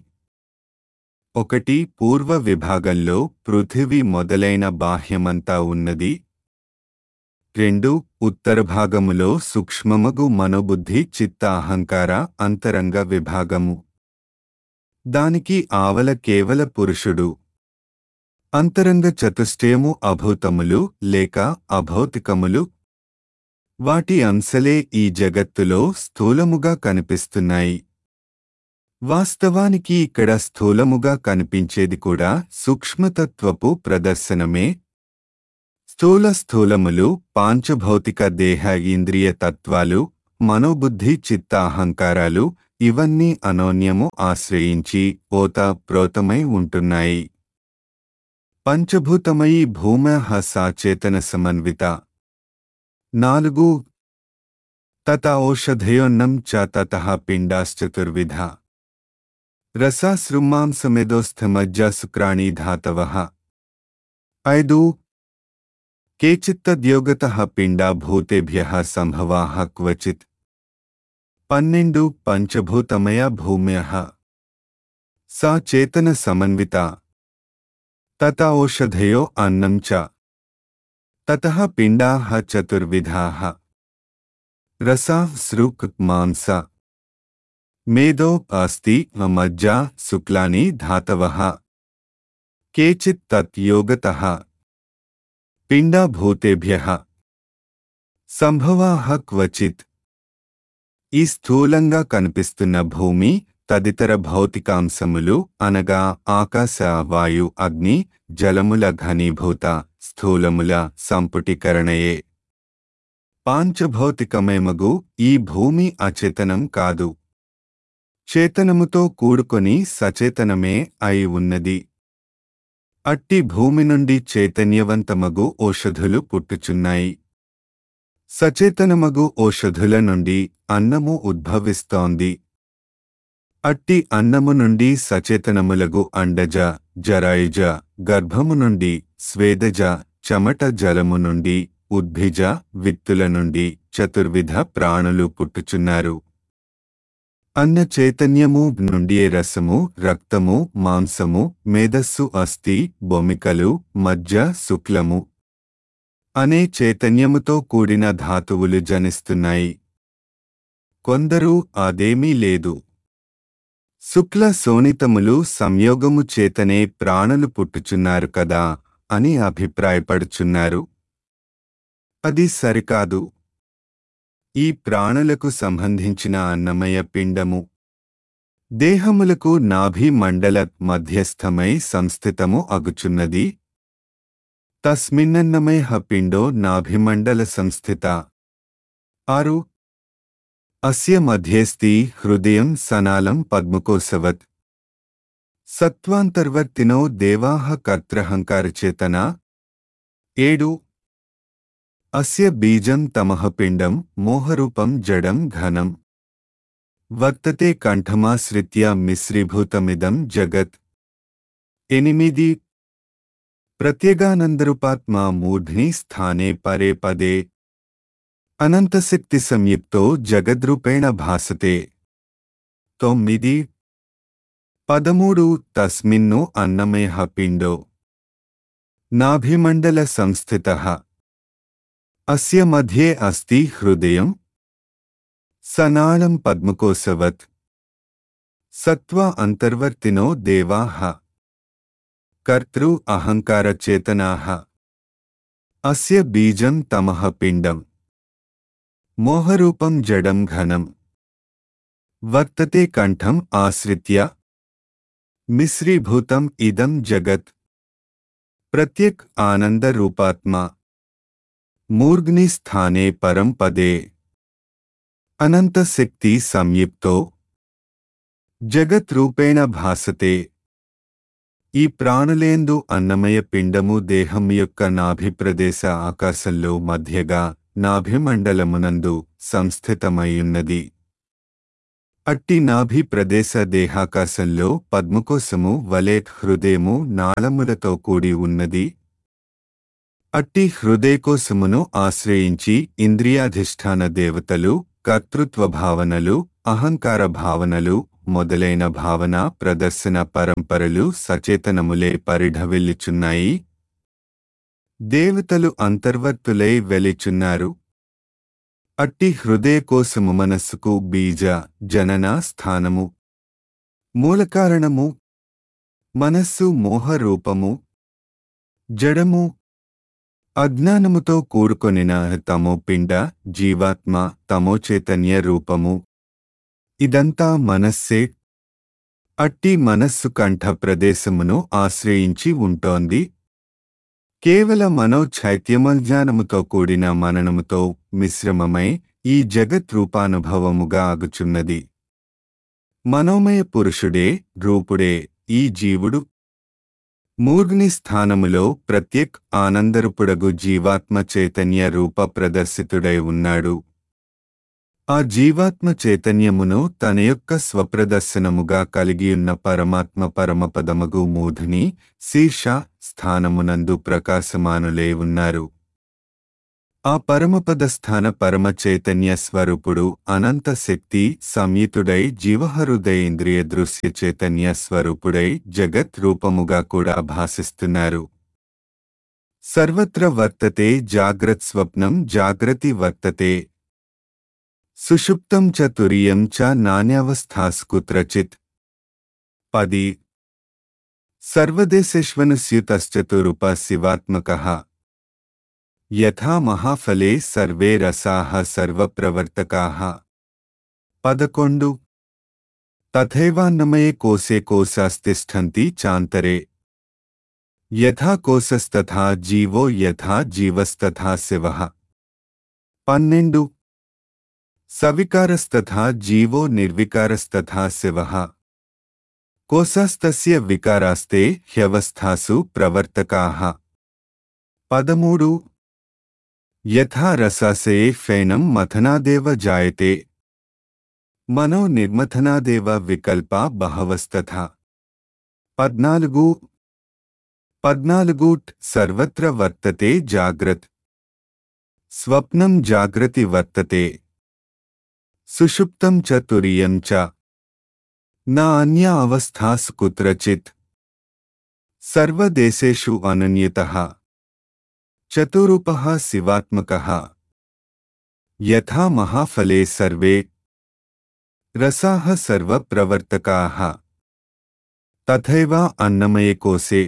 ఒకటి పూర్వ విభాగంలో పృథివీ మొదలైన బాహ్యమంతా ఉన్నది. రెండు ఉత్తర భాగములో సూక్ష్మమగు మనోబుద్ధి చిత్త అహంకార అంతరంగ విభాగము. దానికి ఆవల కేవల పురుషుడు. అంతరంగ చతుష్టయము అభూతములు లేక అభౌతికములు. వాటి అంశలే ఈ జగత్తులో స్థూలముగా కనిపిస్తున్నాయి. వాస్తవానికి ఇక్కడ స్థూలముగా కనిపించేది కూడా సూక్ష్మతత్వపు ప్రదర్శనమే. స్థూల స్థూలములు పాంచభౌతిక దేహ ఇంద్రియ తత్వాలు మనోబుద్ధి చిత్త అహంకారాలు ఇవన్నీ అనోన్యము ఆశ్రయించి ఓత ప్రోతమై ఉంటున్నాయి. పంచభూతమయీ భూమ్యః సా చేతన సమన్విత. నాలుగు తత ఓషధయోన్నం చ తతః పిండాశ్చతుర్విధా. రసాశ్రుమాంసమేదోస్థమజ్జ శుక్రాణి ధాతవః. ఐదు కేచిత్తద్యోగతః పిండా భూతేభ్యః సంభవాః క్వచిత్. పన్నెండు పంచభూతమయ భూమ్యః సా చేతన సమన్విత. తత ఓషధయో అన్నం చ తతః పిండాః చతుర్విధాః. రసా సృక్ మాంస మేదో అస్తి మజ్జ శుక్లాని ధాతవః. కేచిత్ తత్ యోగతః పిండా భూతేభ్యః సంభవాః క్వచిత్. ఈ స్థూలంగా కనిపిస్తున్న భూమి తదితర భౌతికాంశములు అనగా ఆకాశ, వాయు, అగ్ని, జలముల ఘనీభూత స్థూలముల సంపుటీకరణయే. పాంచభౌతికమేమగు ఈ భూమి అచేతనం కాదు, చేతనముతో కూడుకొని సచేతనమే అయి ఉన్నది. అట్టి భూమి నుండి చైతన్యవంతమగు ఓషధులు పుట్టుచున్నాయి. సచేతనమగు ఓషధుల నుండి అన్నము ఉద్భవిస్తోంది. అట్టి అన్నము నుండి సచేతనములగు అండజ, జరాయుజ, గర్భము నుండి స్వేదజ, చెమట జలము నుండి ఉద్భిజ, విత్తుల నుండి చతుర్విధ ప్రాణులు పుట్టుచున్నారు. అన్న చైతన్యము నుండి రసము, రక్తము, మాంసము, మేధస్సు, అస్థి, బొమికలు, మజ్జ, శుక్లము అనే చైతన్యముతో కూడిన ధాతువులు జనిస్తున్నాయి. కొందరు అదేమీ లేదు, శుక్ల శోణితములు సంయోగము చేతనే ప్రాణులు పుట్టుచున్నారు కదా అని అభిప్రాయపడుచున్నారు. అది సరికాదు. ఈ ప్రాణులకు సంబంధించిన అన్నమయ పిండము దేహములకు నాభి మండల మధ్యస్థమై సంస్థితము అగుచున్నది. తస్మిన్నన్నమయ పిండో నాభిమండల సంస్థిత. ఆరు అస్య మధ్యస్థి హృదయం సనాలం పద్మకోశవత్. సత్వాంతర్వర్తినో దేవాః కర్త్రహంకారచేతనా. ఏడు అస్య బీజం తమః పిండం మోహరూపం జడం ఘనం. వర్తతే కంఠమాశ్రిత్య మిశ్రీభూతమిదం జగత్. ఎనిమిది ప్రత్యేగానందరూపాత్మా మూర్ధ్ని స్థానే పరే పదే అనంతశక్తి సంయుక్తో జగద్రూపేణ భాసతే. తొమ్మిది పదమూడు తస్మిన్ను అన్నమయః పిండో నాభిమండల సంస్థితః. అస్య మధ్యే అస్తి హృదయం సనాళం పద్మకోశవత్. సత్వ అంతర్వర్తినో దేవాః కర్తృ అహంకార చేతనాః. అస్య బీజం తమః పిండం మోహరూపం జడం ఘనం. వర్తతే కంఠం ఆశ్రిత్య మిశ్రీభూతం ఇదం జగత్. ప్రత్యక్ ఆనంద రూపాత్మా మూర్ధ్ని స్థానే పరం పదే అనంతశక్తి సంయుక్తో జగత్ రూపేణ భాసతే. ఈ ప్రాణులేందు అన్నమయ పిండము దేహం యొక్క నాభిప్రదేశ ఆకాశంలో మధ్యగా నాభిమండలమునందు సంస్థితమైయున్నది. అట్టి నాభి ప్రదేశ దేహాకాశంలో పద్మకోశము వలె హృదయము నాళములతో కూడి ఉన్నది. అట్టి హృదయకోశమును ఆశ్రయించి ఇంద్రియాధిష్ఠాన దేవతలు, కర్తృత్వ భావనలు, అహంకార భావనలు మొదలైన భావన ప్రదర్శన పరంపరలు సచేతనములే పరిఢవిల్లుచున్నాయి. దేవతలు అంతర్వర్తులై వెలిచున్నారు. అట్టి హృదయకోశము మనస్సుకు బీజ జనన స్థానము, మూలకారణము. మనస్సు మోహరూపము, జడము, అజ్ఞానముతో కూడుకొనిన తమో పిండ జీవాత్మ తమో చైతన్య రూపము. ఇదంతా మనస్సే. అట్టి మనస్సు కంఠ ప్రదేశమును ఆశ్రయించి ఉంటోంది. కేవల మనోఛైత్యమజ్ఞానముతో కూడిన మననముతో మిశ్రమమై ఈ జగత్ రూపానుభవముగా అగుచున్నది. మనోమయ పురుషుడే, రూపుడే ఈ జీవుడు. మూర్ఘ్ని స్థానములో ప్రత్యేక్ ఆనందరూపుడగు జీవాత్మ చైతన్య రూప ప్రదర్శితుడై ఉన్నాడు. ఆ జీవాత్మ చైతన్యమును తన యొక్క స్వప్రదర్శనముగా కలిగియున్న పరమాత్మ పరమపదమగు మూర్ధ్ని శీర్ష స్థానమునందు ప్రకాశమానులే ఉన్నారు. ఆ పరమపదస్థాన పరమ చైతన్య స్వరూపుడు అనంత శక్తి సంయుతుడై జీవహృదయేంద్రియ దృశ్య చైతన్య స్వరూపుడై జగత్ రూపముగా కూడా భాసిస్తున్నారు. సర్వత్ర వర్తతే జాగ్రత్ స్వప్నం జాగ్రతి వర్తతే సుషుప్తం చ తురియం చ నాన్యావస్థాసు కుత్రచిత్. పది సర్వదేశేష్వనుస్యుతశ్చతురూప శివాత్మకః యథా మహాఫలే సర్వే రసాః సర్వప్రవర్తకాః. పదకొండు తథైవాన్నమయే కోశే కోశాస్తిష్ఠంతి చాంతరే యథా కోశస్తథా జీవో యథా జీవస్తథా శివః. పన్నెండు సవికారస్తథా జీవో నిర్వికారస్తథా శివః. కోశాస్తస్య వికారాస్తే హ్యవస్థాసు ప్రవర్తకాః. పదమూడు యథా రసాసే ఫేనం మథనాదేవ జాయతే మనో నిర్మథనాదేవ వికల్పా బహవస్తథా. పద్నాలుగు పద్నాలుగు సర్వత్ర వర్తతే జాగ్రత్ స్వప్నం జాగ్రతి వర్తతే సుషుప్తం చ తురియం చ నా అన్య అవస్థాసు కుత్రచిత్. సర్వదేశేషు అనన్యతః చతురూపః శివాత్మకః యథా మహాఫలే సర్వే రసాః సర్వప్రవర్తకాః తథైవ అన్నమయే కోశే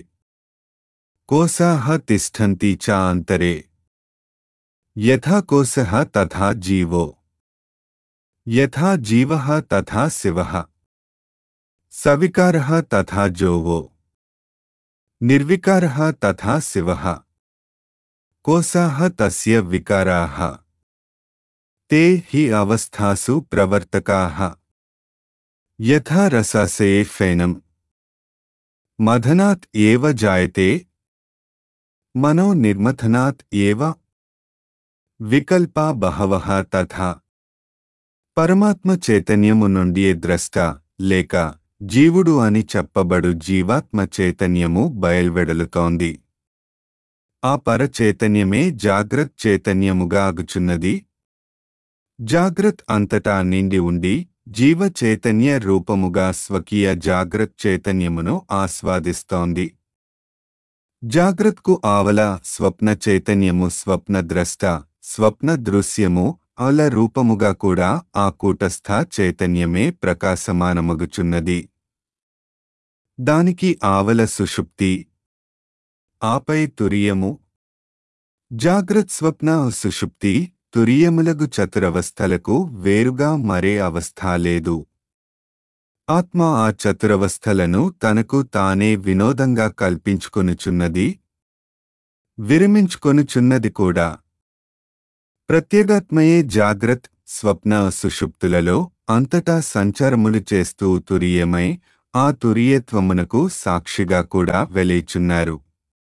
కోశాః తిష్ఠంతి చ అంతరే యథా కోశః తథా జీవో యథా జీవః తథా శివః. సవికారః తథా జోవో నిర్వికారః తథా శివః. కోశాః తస్య వికారాః తే హి అవస్థాసు ప్రవర్తకాః. యథా రసాసే ఫేనం మథనాత్ ఏవ జాయతే మనో నిర్మథనాత్ ఏవ వికల్పా బహవః తథా. పరమాత్మ చైతన్యము నుండి ద్రష్ట లేక జీవుడు అని చెప్పబడు జీవాత్మ చైతన్యము బయల్వెడలుతోంది. ఆ పరచైతన్యమే జాగ్రత్ చైతన్యముగా అగుచున్నది. జాగ్రత్ అంతటా నిండి ఉండి జీవ చైతన్య రూపముగా స్వకీయ జాగ్రత్ చైతన్యమును ఆస్వాదిస్తోంది. జాగ్రత్కు ఆవల స్వప్న చైతన్యము స్వప్న ద్రష్ట స్వప్న దృశ్యము అల రూపముగా కూడా ఆ కూటస్థ చైతన్యమే ప్రకాశమానమగుచున్నది. దానికి ఆవల సుషుప్తి, ఆపై తురియము. జాగ్రత్ స్వప్న సుషుప్తి తురియములగు చతురవస్థలకు వేరుగా మరే అవస్థ లేదు. ఆత్మ ఆ చతురవస్థలను తనకు తానే వినోదంగా కల్పించుకొనుచున్నది, విరమించుకొనుచున్నది కూడా. ప్రత్యేగాత్మయే జాగ్రత్ స్వప్న సుషుప్తులలో అంతటా సంచారములు చేస్తూ తురియమై ఆ తురియత్వమునకు సాక్షిగా కూడా వెలేచున్నారు.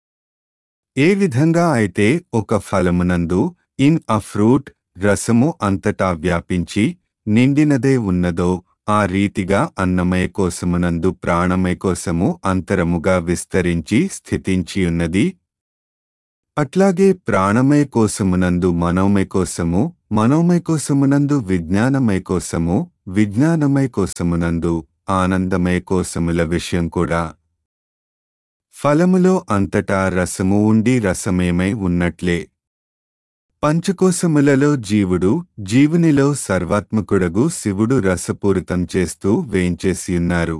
ఏ విధంగా అయితే ఒక ఫలమునందు ఇన్ అ ఫ్రూట్ రసము అంతటా వ్యాపించి నిండినదే ఉన్నదో ఆ రీతిగా అన్నమయ కోశమునందు ప్రాణమయ కోశము అంతరముగా విస్తరించి స్థితించియున్నది. అట్లాగే ప్రాణమయ కోశమునందు మనోమయ కోశము, మనోమయ కోశమునందు విజ్ఞానమయ కోశము, విజ్ఞానమయ కోశమునందు ఆనందమయ కోశముల విషయం కూడా. ఫలములో అంతటా రసము ఉండి రసమేమై ఉన్నట్లే పంచకోశములలో జీవుడు, జీవునిలో సర్వాత్మకుడగు శివుడు రసపూరితం చేస్తూ వేంచేసియున్నారు,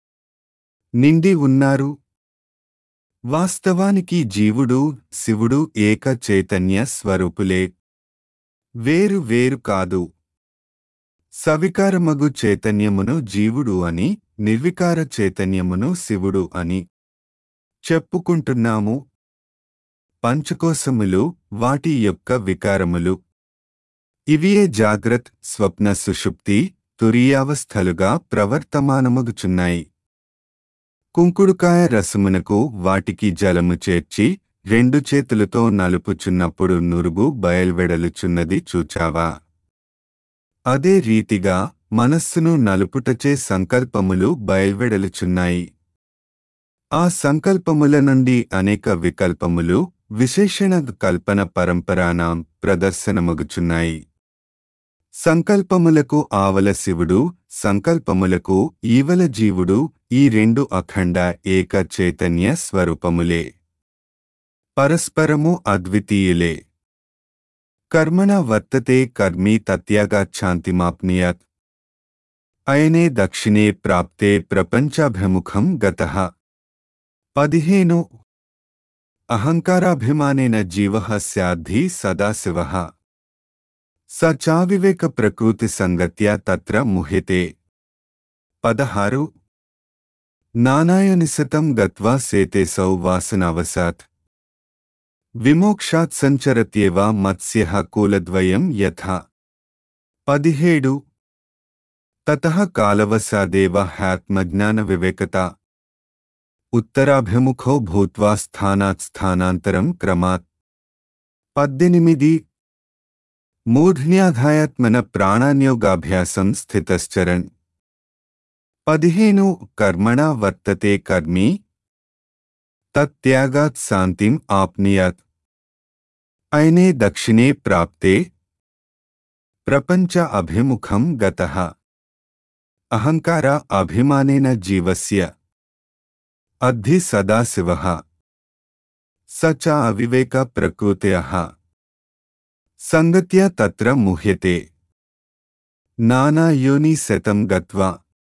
నిండి ఉన్నారు. వాస్తవానికి జీవుడు, శివుడు ఏక చైతన్య స్వరూపులే, వేరు వేరు కాదు. సవికారమగు చైతన్యమును జీవుడు అని, నిర్వికార చైతన్యమును శివుడు అని చెప్పుకుంటున్నాము. పంచకోశములు, వాటి యొక్క వికారములు, ఇవియే జాగ్రత్ స్వప్న సుషుప్తి తురీయావస్థలుగా ప్రవర్తమానమగుచున్నాయి. కుంకుడుకాయ రసమునకు వాటికి జలము చేర్చి రెండు చేతులతో నలుపుచున్నప్పుడు నురుగు బయల్వెడలుచున్నది చూచావా? అదే రీతిగా మనస్సును నలుపుటచే సంకల్పములు బయల్వెడలుచున్నాయి. ఆ సంకల్పముల నుండి అనేక వికల్పములు విశేషణ కల్పన పరంపరానాం ప్రదర్శనమగుచున్నాయి. సంకల్పములకు ఆవల శివుడు, సంకల్పములకు ఈవల జీవుడు, ఈ రెండు అఖండ ఏక చైతన్య స్వరూపములే. పరస్పరము అద్వితీయులే. కర్మణ వర్తతే కర్మీ తత్యాగాచ్ఛాంతిమాప్నుయాత్. అయనే దక్షిణే ప్రాప్తే ప్రపంచాభిముఖం గతః. పదిహేను. అహంకారాభిమానేన జీవః స్యాద్ధి సదాశివః. స చావివేక ప్రకృతి సంగత్యా తత్ర ముహ్యతే. పదహారు. నానాయనిశతం గత్వా సేతేసౌ వాసనావసాత్. విమోక్షాత్ సంచరత్యేవ మత్స్యః కూలద్వయం యథా. పదిహేడు. తతః కాలవసాదేవ హ్యాత్మజ్ఞాన వివేకతా. ఉత్తరాభిముఖో భూత్వా స్థానాత్ స్థానాంతరం క్రమాత్. పద్దెనిమిది. మూర్ధ్న్యాధాయాత్మన ప్రాణాన్యోగాభ్యాసం స్థితశ్చరన్. పదిహేను. కర్మణా వర్తతే కర్మీ తత్యాగాత్ శాంతిం ఆప్నుయాత్. అయనే దక్షిణే ప్రాప్తే ప్రపంచ అభిముఖం గతః. అహంకార అభిమానేన జీవస్య అద్ధి సదాశివః. స చ అవివేక ప్రకృత్యః సంగత్యా తత్ర ముహ్యతే. నానాయోని శతం గత్వా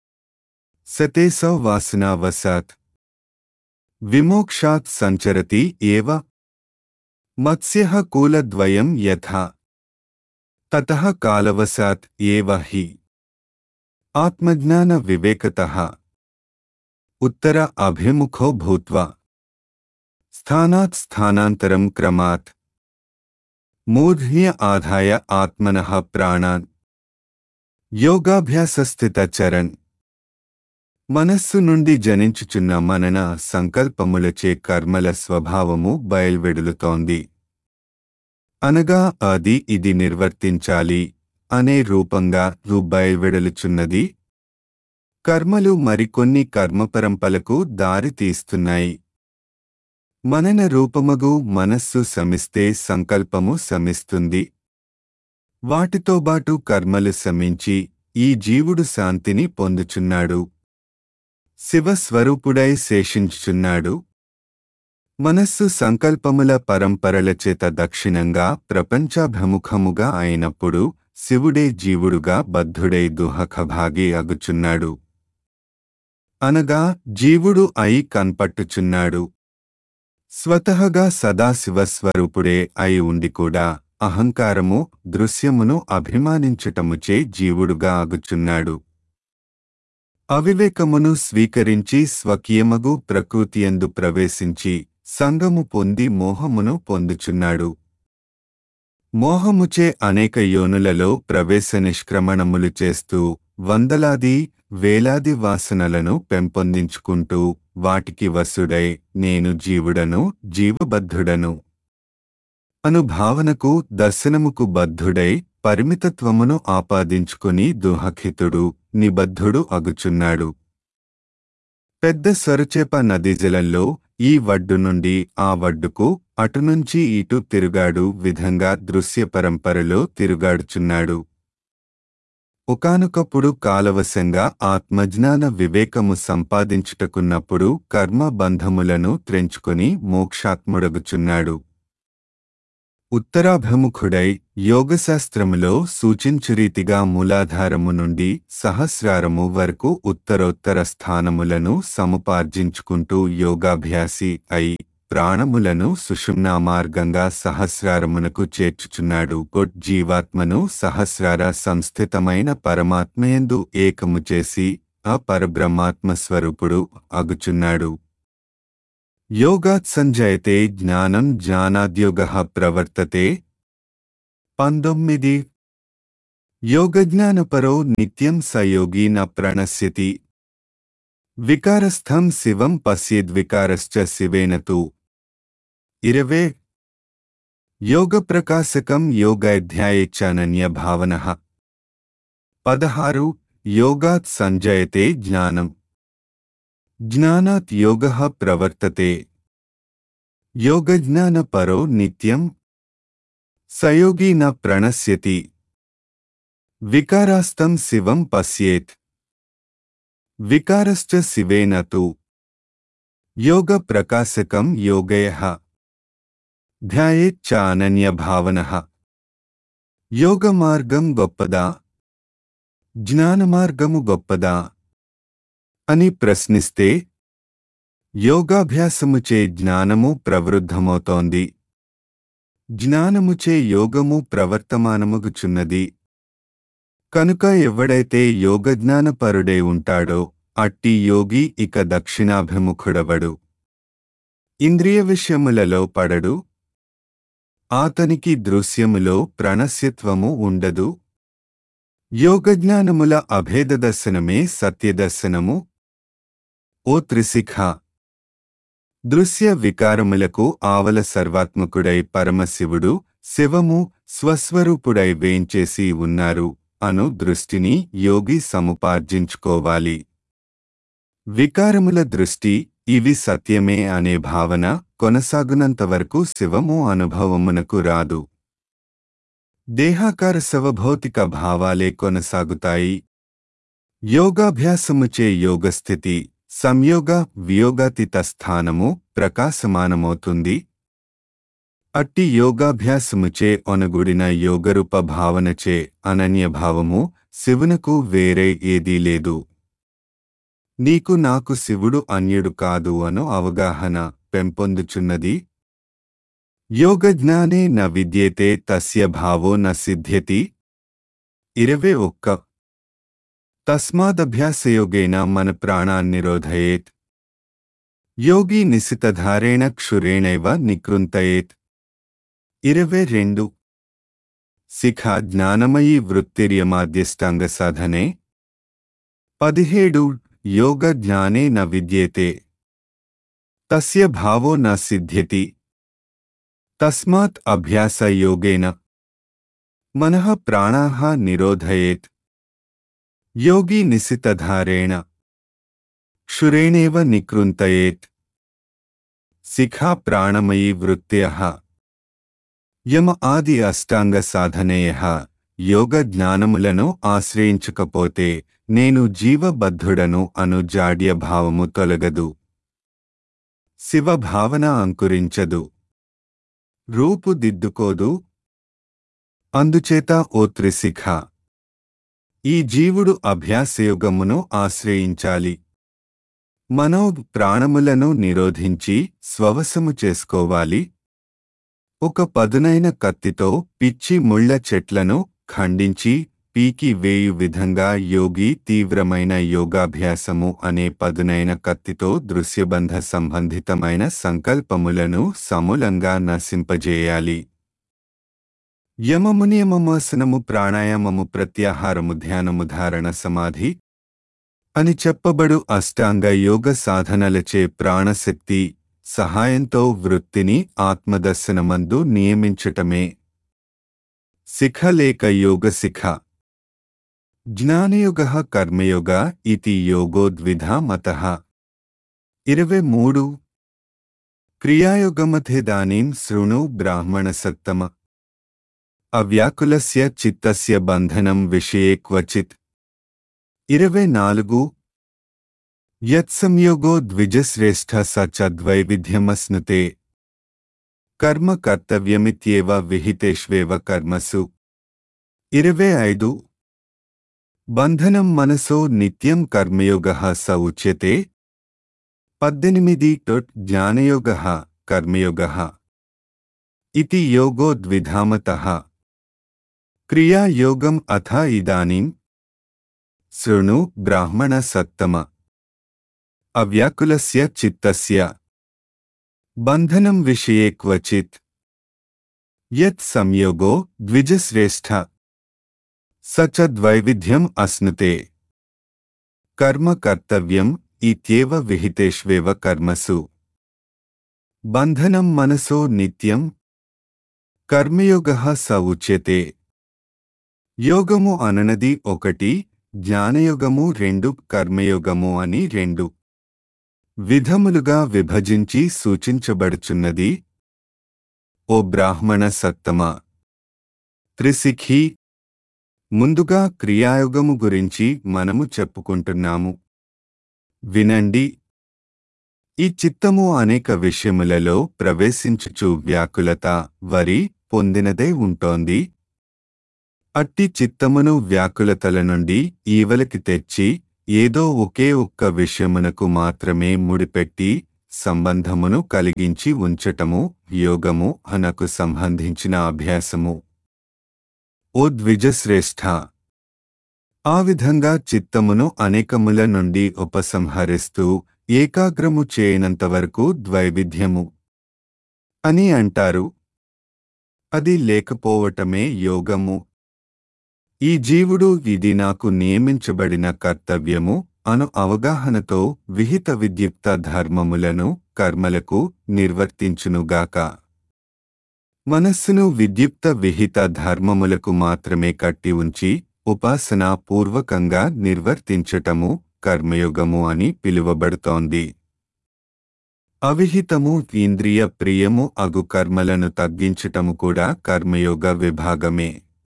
సతేసౌ వాసనావసాత్. విమోక్షాత్ సంచరతి ఏవ మత్స్యః కూలద్వయం యథా. తతః కాలవసాత్ ఏవ హి ఆత్మజ్ఞాన వివేకతః ఉత్తర అభిముఖో భూత్వా స్థానాత్ స్థానాంతరం క్రమాత్. మూర్ధ్య ఆధాయ ఆత్మనః ప్రాణాన్ యోగాభ్యాసస్థితచరన్. మనస్సు నుండి జనించుచున్న మనన సంకల్పములచే కర్మల స్వభావము బయల్వెడులుతోంది. అనగా అది ఇది నిర్వర్తించాలి అనే రూపంగా రు బయల్వెడలుచున్నది. కర్మలు మరికొన్ని కర్మపరంపలకు దారి తీస్తున్నాయి. మనన రూపమగు మనస్సు శమిస్తే సంకల్పము శమిస్తుంది. వాటితోబాటు కర్మలు శమించి ఈ జీవుడు శాంతిని పొందుచున్నాడు. శివస్వరూపుడై శేషించుచున్నాడు. మనస్సు సంకల్పముల పరంపరల చేత దక్షిణంగా ప్రపంచాభిముఖముగా అయినప్పుడు శివుడే జీవుడుగా బద్ధుడై దుహఖభాగి అగుచున్నాడు. అనగా జీవుడు అయి కన్పట్టుచున్నాడు. స్వతహగా సదాశివస్వరూపుడే అయి ఉండి కూడా అహంకారము దృశ్యమును అభిమానించుటముచే జీవుడుగా అగుచున్నాడు. అవివేకమును స్వీకరించి స్వకీయమగు ప్రకృతియందు ప్రవేశించి సంగము పొంది మోహమును పొందుచున్నాడు. మోహముచే అనేక యోనులలో ప్రవేశ నిష్క్రమణములు చేస్తూ వందలాది వేలాది వాసనలను పెంపొందించుకుంటూ వాటికి వశుడై నేను జీవుడను జీవబద్ధుడను అను భావనకు దర్శనముకు బద్ధుడై పరిమితత్వమును ఆపాదించుకుని దుహఖితుడు నిబద్ధుడు అగుచున్నాడు. పెద్ద సొరచేప నదీ జలంలో ఈ వడ్డు నుండి ఆ వడ్డుకు అటునుంచి ఇటు తిరుగాడు విధంగా దృశ్య పరంపరలో తిరుగాడుచున్నాడు. ఒకానొకప్పుడు కాలవశంగా ఆత్మజ్ఞాన వివేకము సంపాదించుటకున్నప్పుడు కర్మ బంధములను త్రెంచుకొని మోక్షాత్ముడగుచున్నాడు. ఉత్తరాభిముఖుడై యోగశాస్త్రములో సూచించురీతిగా మూలాధారము నుండి సహస్రారము వరకు ఉత్తరోత్తర స్థానములను సముపార్జించుకుంటూ యోగాభ్యాసి అయి ప్రాణములను సుషుమ్నా మార్గంగా సహస్రారమునకు చేర్చుచున్నాడు. గొడ్ జీవాత్మను సహస్రార సంస్థితమైన పరమాత్మయందు ఏకము చేసి ఆ పరబ్రహ్మాత్మస్వరూపుడు అగుచున్నాడు. యోగాత్ సంజయతే జ్ఞానం జ్ఞానాద్యోగః ప్రవర్తతే. పంతొమ్మిది. యోగజ్ఞానపరో నిత్యం స యోగి న ప్రణశ్యతి. వికారస్థం శివం పశ్యేద్వికారశ్చ శివేన తు. ఇరవై యోగప్రకాశకం యోగాధ్యాయేచ్ఛానన్య భావనః. పదహారు యోగాత్ సంజయతే జ్ఞానం. జ్ఞానాత్ యోగః ప్రవర్తతే. యోగజ్ఞానపరో నిత్యం. సయోగి న ప్రణశ్యతి. వికారాస్తం శివం పశ్యేత్. వికారశ్చ శివేన తు. యోగప్రకాశకం యోగయః. ధ్యాయేత్ చ అనన్య భావనః. యోగమార్గం గొప్పదా, జ్ఞానమార్గము గొప్పదా అని ప్రశ్నిస్తే యోగాభ్యాసముచే జ్ఞానము ప్రవృద్ధమవుతోంది, జ్ఞానముచే యోగము ప్రవర్తమానమగుచున్నది. కనుక ఎవడైతే యోగజ్ఞానపరుడై ఉంటాడో అట్టి యోగి ఇక దక్షిణాభిముఖుడవడు, ఇంద్రియ విషయములలో పడడు, ఆతనికి దృశ్యములో ప్రణశ్యత్వము ఉండదు. యోగజ్ఞానముల అభేదదర్శనమే సత్యదర్శనము. ఓ త్రిశిఖ, దృశ్య వికారములకు ఆవల సర్వాత్మకుడై పరమశివుడు శివము స్వస్వరూపుడై వేంచేసి ఉన్నారు అను దృష్టిని యోగి సముపార్జించుకోవాలి. వికారముల దృష్టి ఇవి సత్యమే అనే భావన కొనసాగునంతవరకు శివము అనుభవమునకు రాదు. దేహాకార శవభౌతిక భావాలే కొనసాగుతాయి. యోగాభ్యాసముచే యోగస్థితి సంయోగ వియోగాతీత స్థానము ప్రకాశమానమవుతుంది. అట్టి యోగాభ్యాసముచే ఒనగుడిన యోగరూప భావనచే అనన్యభావము శివునకు వేరే ఏదీ లేదు. నీకు నాకు శివుడు అన్యుడు కాదు అను అవగాహన పెంపొందుచున్నది. యోగజ్ఞానే న విద్యేతే తస్య భావో న సిద్ధ్యతి. ఇరవై ఒక్క తస్మాదభ్యాసయోగేన మన ప్రాణాన్నిరోధయేత్. యోగి నిశితధారేణ క్షురేణైవ నికృంతయేత్. ఇరవై రెండు శిఖ జ్ఞానమయీ వృత్తిర్యమాద్యష్టాంగ సాధనే. పదిహేడు యోగ జ్ఞానే న విద్యేతే తస్య భావో న సిద్ధ్యతి. తస్మాత్ అభ్యాస యోగేన మనః ప్రాణాః నిరోధయేత్. యోగి నిశితధారేణ క్షురేణేవ నికృంతయేత్. శిఖా ప్రాణమయీ వృత్త్యః యమ ఆది అష్టాంగ సాధనేయః యోగ జ్ఞానములను ఆశ్రయించకపోతే నేను జీవబద్ధుడను అను జాడ్య భావము తొలగదు. శివభావన అంకురించదు, రూపుదిద్దుకోదు. అందుచేత ఓ త్రిశిఖ, ఈ జీవుడు అభ్యాసయోగమును ఆశ్రయించాలి. మనో ప్రాణములను నిరోధించి స్వవశము చేసుకోవాలి. ఒక పదునైన కత్తితో పిచ్చి ముళ్ళ చెట్లను ఖండించి పీకి వేయు విధంగా యోగి తీవ్రమైన యోగాభ్యాసము అనే పదునైన కత్తితో దృశ్యబంధ సంబంధితమైన సంకల్పములను సమూలంగా నశింపజేయాలి. యమము నియమమాసనము ప్రాణాయామము ప్రత్యాహారము ధ్యానము ధారణ సమాధి అని చెప్పబడు అష్టాంగ యోగ సాధనలచే ప్రాణశక్తి సహాయంతో వృత్తిని ఆత్మదర్శనమందు నియమించటమే శిఖ లేక యోగశిఖ. జ్ఞానయోగః కర్మయోగ ఇతి యోగో ద్విధా మతః. ఇరవై మూడు క్రియాయోగమథేదానీం శృణు బ్రాహ్మణసత్తమ. అవ్యాకులస్య చిత్తస్య బంధనం విషయే క్వచిత్. ఇరవై నాలుగు యత్సంయోగో ద్విజశ్రేష్ఠ స చ ద్వైవిధ్యమస్నుతే. కర్మ కర్తవ్యమిత్యేవ విహితేష్వేవ కర్మసు. ఇరవై ఐదు బంధనం మనసో నిత్యం కర్మయోగః స ఉచ్యతే. పద్దెనిమిది జ్ఞానయోగః కర్మయోగః ఇతి యోగో ద్విధామతః. క్రియాయోగం అథ ఇదానీం శృణు బ్రాహ్మణ సత్తమ. అవ్యాకులస్య చిత్తస్య బంధనం విషయే క్వచిత్. యత్ సంయోగో ద్విజశ్రేష్ఠ స చ ద్వైవిధ్యం అస్నుతే. కర్మ కర్తవ్యం इत्येव विहितेष्वेव कर्मसु बन्धनं मनसो नित्यं कर्मयोगः स उच्यते। యోగము అననది ఒకటి, జ్ఞానయోగము రెండు, కర్మయోగము అని రెండు విధములుగా విభజించి సూచించబడుచున్నది. ఓ బ్రాహ్మణ సత్తమా, త్రిశిఖి, ముందుగా క్రియాయోగము గురించి మనము చెప్పుకుంటున్నాము. వినండి. ఈ చిత్తము అనేక విషయములలో ప్రవేశించుచు వ్యాకులత వరి పొందినదే ఉంటోంది. అట్టి చిత్తమును వ్యాకులతల నుండి ఈవలికి తెచ్చి ఏదో ఒకే ఒక్క విషయమునకు మాత్రమే ముడిపెట్టి సంబంధమును కలిగించి ఉంచటము యోగము అనకు సంబంధించిన అభ్యాసము. ఓ ద్విజశ్రేష్ఠ, ఆ విధంగా చిత్తమును అనేకముల నుండి ఉపసంహరిస్తూ ఏకాగ్రము చేయనంతవరకు ద్వైవిధ్యము అని అంటారు. అది లేకపోవటమే యోగము. ఈ జీవుడు ఇది నాకు నియమించబడిన కర్తవ్యము అను అవగాహనతో విహిత విద్యుక్త ధర్మములను కర్మలకు నిర్వర్తించునుగాక. మనస్సును విద్యుక్త విహిత ధర్మములకు మాత్రమే కట్టి ఉంచి ఉపాసనా పూర్వకంగా నిర్వర్తించటము కర్మయోగము అని పిలువబడుతోంది. అవిహితము ఇంద్రియ ప్రియము అగు కర్మలను తగ్గించటము కూడా కర్మయోగ విభాగమే.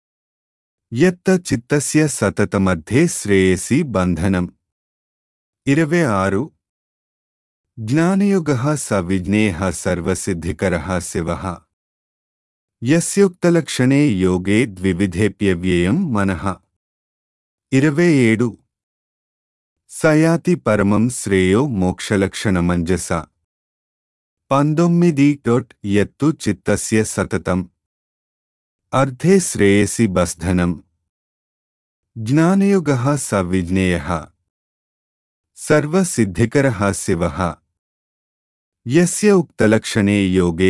యత్త చిత్తస్య సతతమధ్యే శ్రేయసి బంధనం. ఇరవై ఆరు. జ్ఞానయోగః స విజ్ఞేయః సర్వసిద్ధికరః శివః. యస్యోక్తలక్షణే యోగే ద్వివిధేప్యవ్యయం మనః. ఇరవై ఏడు. సయాతి పరమం శ్రేయో మోక్షలక్షణమంజస. పంతొమ్మిది. యత్తు చిత్తస్య సతతం అర్థే శ్రేయసి బస్ధనం. జ్ఞానయోగః స విజ్ఞేయః సర్వసిద్ధికరః శివః. యస్య ఉక్తలక్షణే యోగే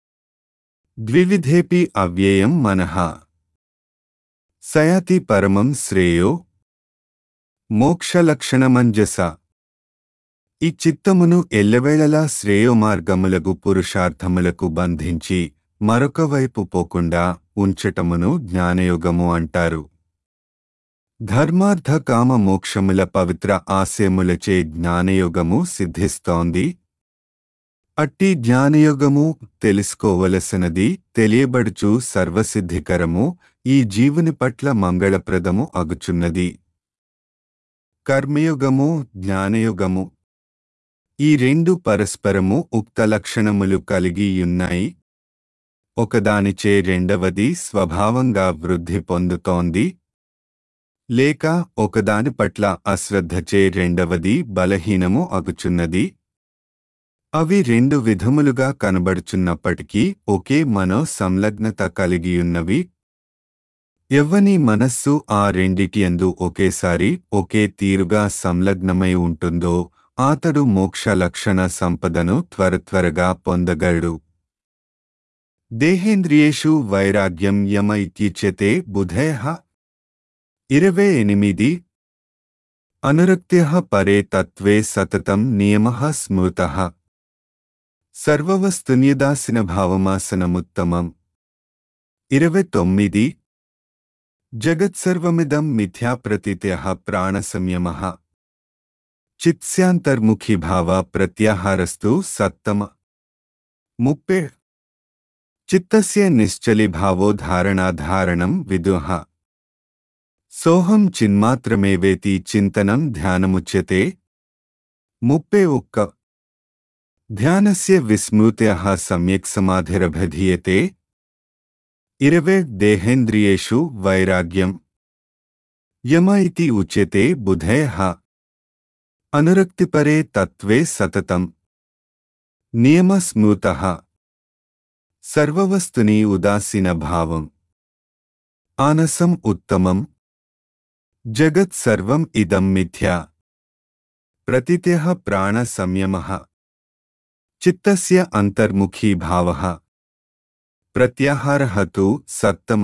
ద్వివిధేపి అవ్యయం మనః. సయాతి పరమం శ్రేయో మోక్షలక్షణమంజస. ఈ చిత్తమును ఎల్లవేళలా శ్రేయోమార్గములగు పురుషార్థములకు బంధించి మరొక వైపు పోకుండా ఉంచటమును జ్ఞానయోగము అంటారు. ధర్మార్థ కామ మోక్షముల పవిత్ర ఆశయములచే జ్ఞానయోగము సిద్ధిస్తోంది. అట్టి జ్ఞానయోగము తెలుసుకోవలసినది తెలియబడుచు సర్వసిద్ధికరము, ఈ జీవుని పట్ల మంగళప్రదము అగుచున్నది. కర్మయోగము, జ్ఞానయోగము ఈ రెండు పరస్పరము ఉక్త లక్షణములు కలిగియున్నాయి. ఒకదానిచే రెండవది స్వభావంగా వృద్ధి పొందుతోంది, లేక ఒకదాని పట్ల అశ్రద్ధచే రెండవది బలహీనము అగుచున్నది. అవి రెండు విధములుగా కనబడుచున్నప్పటికీ ఒకే మనో సంలగ్నత కలిగియున్నవి. ఎవ్వని మనస్సు ఆ రెండిటియందు ఒకేసారి ఒకే తీరుగా సంలగ్నమై ఉంటుందో అతడు మోక్ష లక్షణ సంపదను త్వరత్వరగా పొందగలడు. దేహేంద్రియేషు వైరాగ్యం యమ ఇత్యుచ్యతే బుధయః. ఇరవై ఎనిమిది. అనురక్త్యః పరే తత్వే సతతం నియమః స్మృతః. సర్వవస్తున్యదాసిన భావమాసనముత్తమం. ఇరవై తొమ్మిది. జగత్సర్వమిదం మిథ్యాప్రతీత్యః ప్రాణసంయమః. చిత్స్యాంతర్ముఖీభావ ప్రత్యాహారస్తు సత్తమ. ముప్పై. చిత్తస్య నిశ్చలీభావో ధారణాధారణం విదుః. సోహం చిన్మాత్రమేవేతి చింతనం ధ్యానముచ్యతే. ముప్పై ఒక్క. ధ్యానస్య విస్మృత్యః సమ్యక్ సమాధిరభిధీయతే. ఇరవై. దేహేంద్రియేషు వైరాగ్యం యమ ఇతి ఉచ్యతే బుధయః. అనురక్తిపరే తత్వే సతతం నియమ స్మృతః. సర్వవస్తుని ఉదాసీన భావం. ఆనసం ఉత్తమం. జగత్ సర్వం ఇదం మిథ్యా. ప్రతీత్యః ప్రాణ సంయమః. చిత్తస్య అంతర్ముఖీ భావః. ప్రత్యాహారః తు సత్తమ.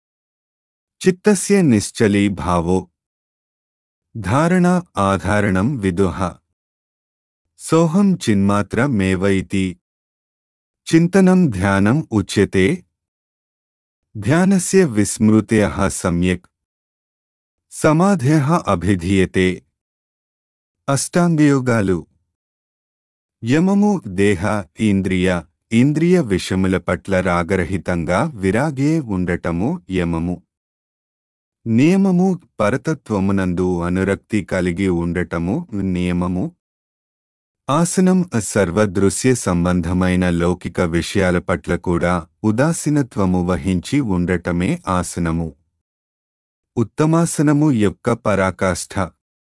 చిత్తస్య నిశ్చలీ భావో ధారణ ఆధారణం విదుః. సోహం చిన్మాత్రమేవ ఇతి చింతనం ధ్యానం ఉచ్యతే. ధ్యానస్య విస్మృతయః సమ్యక్ సమాధయః అభిధీయతే. అష్టాంగయోగాలు. యమము దేహ ఇంద్రియ ఇంద్రియ విషముల పట్ల రాగరహితంగా విరాగే ఉండటము యమము. నియమము పరతత్వమునందు అనురక్తి కలిగి ఉండటము నియమము. ఆసనం సర్వదృశ్య సంబంధమైన లౌకిక విషయాల పట్ల కూడా ఉదాసీనత్వము వహించి ఉండటమే ఆసనము. ఉత్తమాసనము యొక్క పరాకాష్ఠ.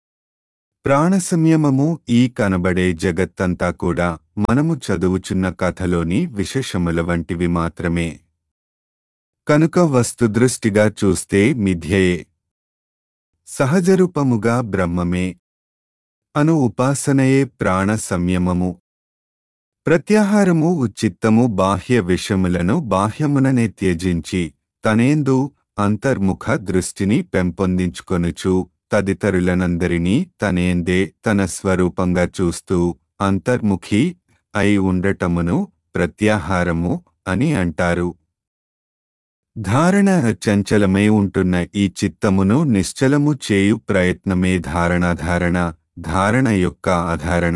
ప్రాణసంయమము. ఈ కనబడే జగత్తంతా కూడా మనము చదువుచున్న కథలోని విశేషముల వంటివి మాత్రమే. కనుక వస్తుదృష్టిగా చూస్తే మిథ్యయే. సహజరూపముగా బ్రహ్మమే అను ఉపాసనయే ప్రాణ సంయమము. ప్రత్యాహారము చిత్తము బాహ్య విషయములను బాహ్యముననే త్యజించి తనేందు అంతర్ముఖ దృష్టిని పెంపొందించుకొనుచు తదితరులనందరినీ తనేందే తన స్వరూపంగా చూస్తూ అంతర్ముఖి అయి ఉండటమును ప్రత్యాహారము అని అంటారు. ధారణ. చంచలమై ఉంటున్న ఈ చిత్తమును నిశ్చలము చేయు ప్రయత్నమే ధారణాధారణ. ధారణ యొక్క ఆధారణ.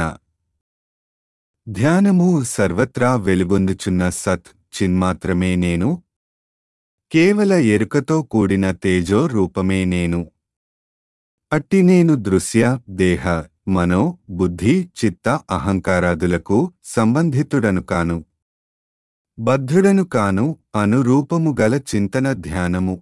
ధ్యానము. సర్వత్రా వెలుగొందుచున్న సత్ చిన్మాత్రమే నేను. కేవల ఎరుకతో కూడిన తేజో రూపమే నేను. అట్టి నేను దృశ్య దేహ మనో బుద్ధి చిత్త అహంకారాదులకు సంబంధితుడను కాను, బద్ధుడను కాను అను రూపము గల చింతన ధ్యానము.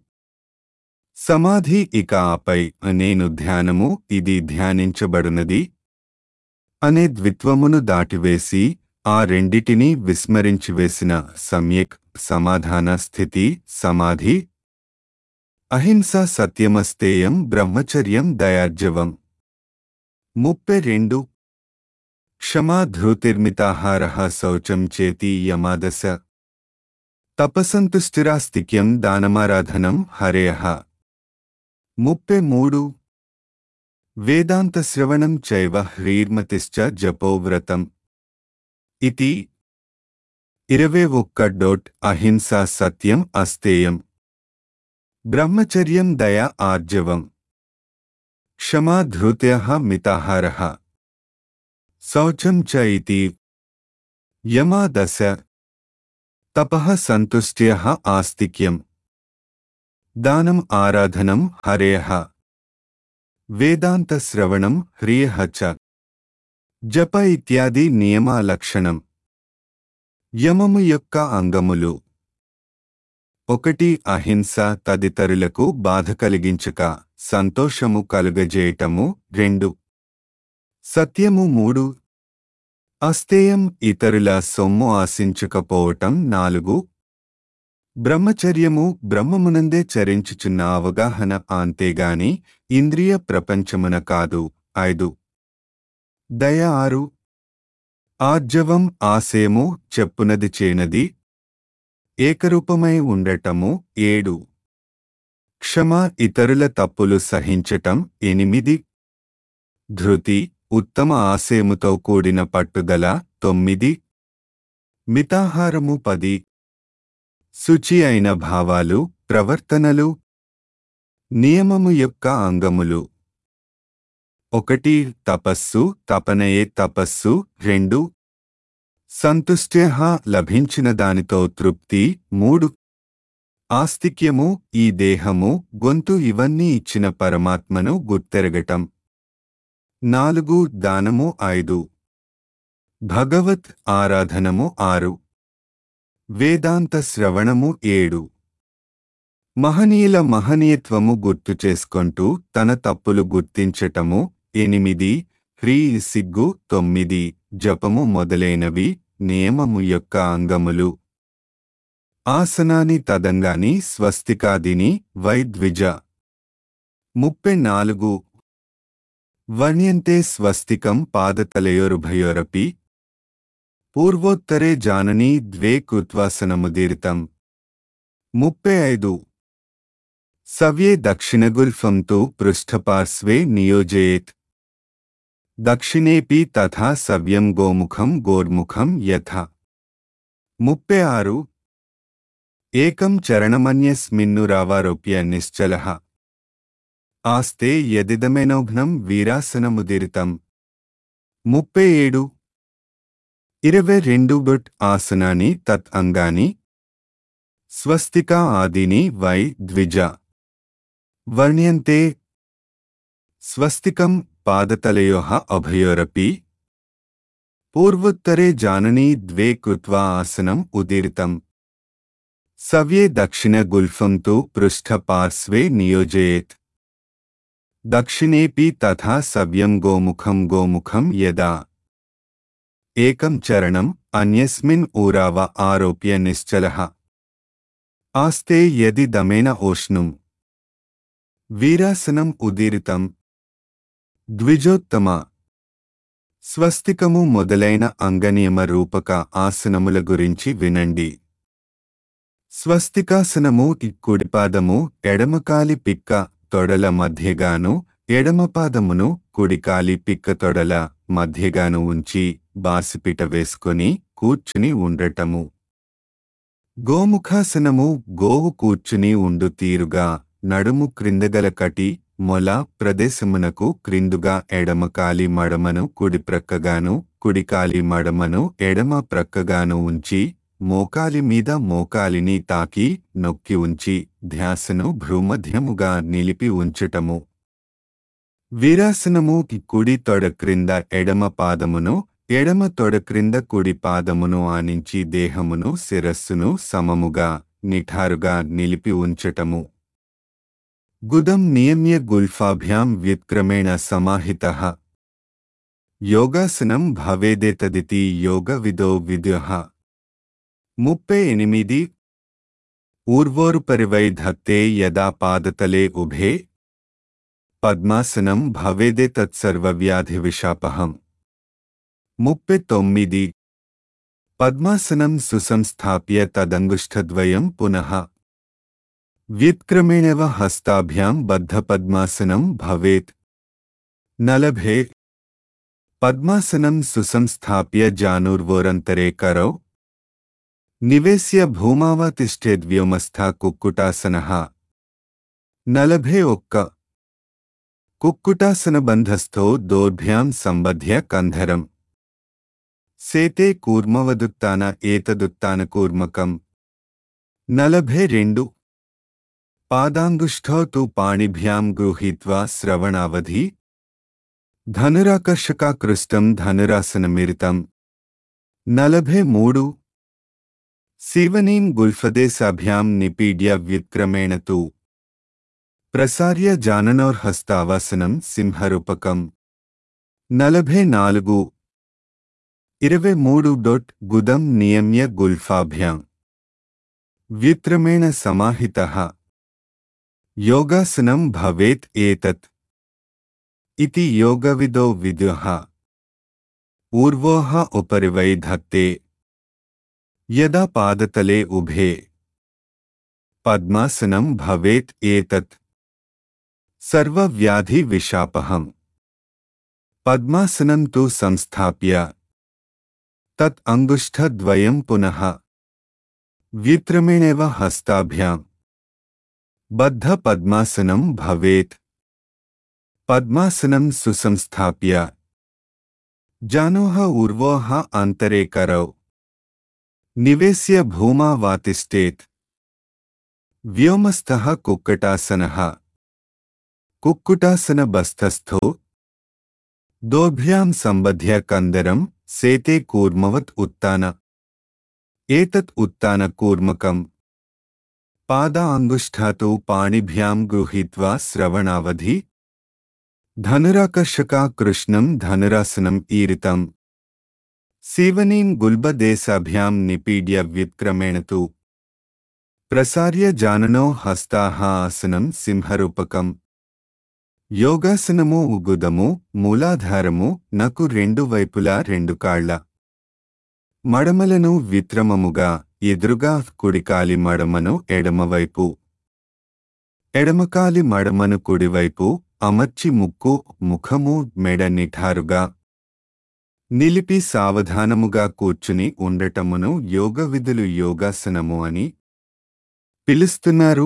సమాధి. ఇక ఆపై నేను ధ్యానము ఇది ధ్యానించబడునది అనే ద్విత్వమును దాటివేసి ఆ రెండిటినీ విస్మరించివేసిన సమ్యక్ సమాధాన స్థితి సమాధి. అహింస సత్యమస్తేయం బ్రహ్మచర్యం దయార్జవం. ముప్పై రెండు. క్షమా ధృతిర్మితాహారః శౌచం చేతి యమాదశ. తపసంతుష్టిరాస్తిక్యం దానమారాధనం హరేః. ముప్పై మూడు. వేదాంతశ్రవణం చైవ హ్రీర్మతిశ్చ జపోవ్రతం. ఇతి. ఇరవై ఒక్క డొట్ అహింస సత్యం అస్తేయం బ్రహ్మచర్యం దయ ఆర్జవం క్షమా ధృత్యః మితాహారః శౌచం చ ఇతి. యమా దశ. తపః సంతుష్ట్యః ఆస్తిక్యం దానం ఆరాధనం హరేః. వేదాంత శ్రవణం హ్రియః చ. జప ఇత్యాది నియమ లక్షణం. యమము యొక్క అంగములు. ఒకటి అహింస తదితరులకు బాధ కలిగించక సంతోషము కలుగజేయటము. రెండు సత్యము. మూడు అస్తేయం ఇతరుల సొమ్ము ఆశించకపోవటం. నాలుగు బ్రహ్మచర్యము బ్రహ్మమునందే చరించుచున్న అవగాహన అంతేగాని ఇంద్రియ ప్రపంచమున కాదు. ఐదు దయ. ఆరు ఆర్జవం ఆశయము చెప్పునది చేనది ఏకరూపమై ఉండటము. ఏడు క్షమ ఇతరుల తప్పులు సహించటం. ఎనిమిది ధృతి ఉత్తమ ఆశయముతో కూడిన పట్టుదల. తొమ్మిది మితాహారము. పది శుచి అయిన భావాలు ప్రవర్తనలు. నియమము యొక్క అంగములు. ఒకటి తపస్సు తపనయే తపస్సు. రెండు సంతుష్ట్యః లభించిన దానితో తృప్తి. మూడు ఆస్తిక్యము ఈ దేహము గొంతు ఇవన్నీ ఇచ్చిన పరమాత్మను గుర్తెరగటం. నాలుగు దానము. ఐదు భగవత్ ఆరాధనము. ఆరు వేదాంత శ్రవణము. ఏడు మహనీయుల మహనీయత్వము గుర్తు చేసుకొంటూ తన తప్పులు గుర్తించటము. ఎనిమిది హ్రీ సిగ్గు. తొమ్మిది జపము మొదలైనవి నియమము యొక్క అంగములు. ఆసనాని తదంగాని స్వస్తికాదిని వైద్విజ. ముప్పై నాలుగు వర్ణ్యంతే స్వస్తికం పాదతలయోరుభయోరపి పూర్వోత్తరే జానని ద్వే కృత్వాసనముదీరితం. ముప్పై ఐదు సవ్యే దక్షిణగుల్ఫం తు పృష్ఠపార్శ్వే నియోజయేత్. దక్షిణేపి తథా సవ్యం గోముఖం గోర్ముఖం యథా. ముప్పై ఆరు. ఏకం చరణమన్యస్మిన్నురావారోప్య నిశ్చలః ఆస్తే యదిదమేనౌఘ్నం వీరాసనముదిరితం. ముప్పై ఏడు. ఇరవై రెండు. బట్ ఆసనాని తత్ అంగాని స్వస్తికా ఆదీని వై ద్విజ వర్ణ్యంతే. స్వస్తికం పాదతలయోః అభయోరపి పూర్వోత్తరే జాననీ ద్వే కృత్వా ఆసనం ఉదీరితం. సవ్యే దక్షిణ గుల్ఫం తు పృష్ఠపార్శ్వే నియోజయేత్. దక్షిణేపి తథా సవ్యం గోముఖం గోముఖం యదా. ఏకం చరణం అన్యస్మిన్ ఊరావ ఆరోప్య నిశ్చలః ఆస్తే యది దమేన ఓష్ణుం వీరాసనం ఉదీరితం. ద్విజోత్తమ. స్వస్తికము మొదలైన అంగనియమ రూపక ఆసనముల గురించి వినండి. స్వస్తికాసనము కుడిపాదము ఎడమకాలి పిక్క తొడల మధ్యగాను, ఎడమపాదమును కుడికాలి పిక్క తొడల మధ్యగాను ఉంచి బాసిపిట వేసుకొని కూర్చుని ఉండటము. గోముఖాసనము గోవు కూర్చుని ఉండు తీరుగా నడుము క్రిందగల కటి మొల ప్రదేశమునకు క్రిందుగా ఎడమకాలి మడమను కుడి ప్రక్కగాను, కుడికాలి మడమను ఎడమ ప్రక్కగాను ఉంచి మోకాలి మీద మోకాలిని తాకి నొక్కి ఉంచి ధ్యాసను భ్రూమధ్యముగా నిలిపి ఉంచటము. వీరాసనము కుడి తొడ క్రింద ఎడమ పాదమును, ఎడమ తొడ క్రింద కుడి పాదమును ఆనించి దేహమును శిరస్సును సమముగా నిఠారుగా నిలిపి ఉంచటము. గుదం నియమ్య గుల్ఫాభ్యాం వ్యుత్క్రమేణ సమాహితః యోగాసనం భవేదేతదితి యోగవిదో విదుః. ముప్పై ఎనిమిది. ఊర్వోరుపరివై ధత్తే యదా పాదతలే ఉభే పద్మాసనం భవేదేతత్సర్వవ్యాధివిషాపహం. ముప్పై తొమ్మిది. పద్మాసనం సుసంస్థాప్య తదంగుష్ఠద్వయం పునః వ్యుత్క్రమేణవ హస్తాభ్యాం బద్ధపద్మాసనం భవేత్. నలభై. పద్మాసనం సుసంస్థాప్య జానూర్వోరంతరే కరౌ నివేశ్య భూమావతిష్ఠేద్వ్యోమస్థా కుక్కుటాసనః. నలభై ఒక్క. కుక్కుటాసనబంధస్థో దోర్భ్యాం సంబధ్య కంధరం సేతే కూర్మవదుత్తాన ఏతదుత్తానకూర్మకం. నలభై రెండు. పాదాంగుష్ఠౌ తు పాణిభ్యాం గృహీత్వా శ్రవణావధి ధనురాకర్షకాకృష్టం ధనురాసనమిరితం. నలభై మూడు. శివనీం గుల్ఫదేశాభ్యాం నిపీడ్య వ్యుత్క్రమేణ తు ప్రసార్య జాననోర్హస్తావాసనం సింహరూపకం. నలభై నాలుగు. ఇరవై మూడు. డొట్ గుదం నియమ్య గుల్ఫాభ్యాం వ్యుత్క్రమేణ సమాహితః యోగాసనం భవేత్ ఏతత్ ఇతి యోగవిదో విదుః. ఊర్వోః ఉపరివై ధత్తే యదా పాదతలే ఉభే పద్మాసనం భవేత్ ఏతత్ సర్వవ్యాధి విషాపహం. పద్మాసనం తు సంస్థాప్య తత్ అంగుష్ఠద్వయం పునః వ్యుత్క్రమేణేవ హస్తాభ్యాం బద్ధ పద్మాసనం భవేత్. పద్మాసనం సుసంస్థాప్య జానోః ఊర్వోః అంతరే కరౌ నివేశ్య భూమా వాతిష్ఠేత్. వ్యోమస్థః కుక్కటాసనః కుక్కుటాసనబస్థస్థో దోర్భ్యాం సంబధ్య కందరం సేతే కూర్మవత్ ఉత్తాన ఏతత్ ఉత్తానకూర్మకం. పాదా అంగుష్ఠాతో పాణిభ్యాం గృహీత్వా శ్రవణావధి ధనురాకర్షకా కృష్ణం ధనురాసనం ఈరితం. శివనీం గుల్బదేశాభ్యాం నిపీడ్య వ్యుత్క్రమేణ తు ప్రసార్య జాననో హస్తాః ఆసనం సింహరూపకం. యోగాసనము ఉగుదము మూలాధారము నకు రెండు వైపులా రెండు కాళ్ల మడమలను విత్రమముగా ఎదురుగా కుడికాలి మడమను ఎడమవైపు, ఎడమకాలి మడమను కుడివైపు అమర్చి ముక్కు ముఖము మెడ నిఠారుగా నిలిపి సావధానముగా కూర్చుని ఉండటమును యోగ విధులు యోగాసనము అని పిలుస్తున్నారు.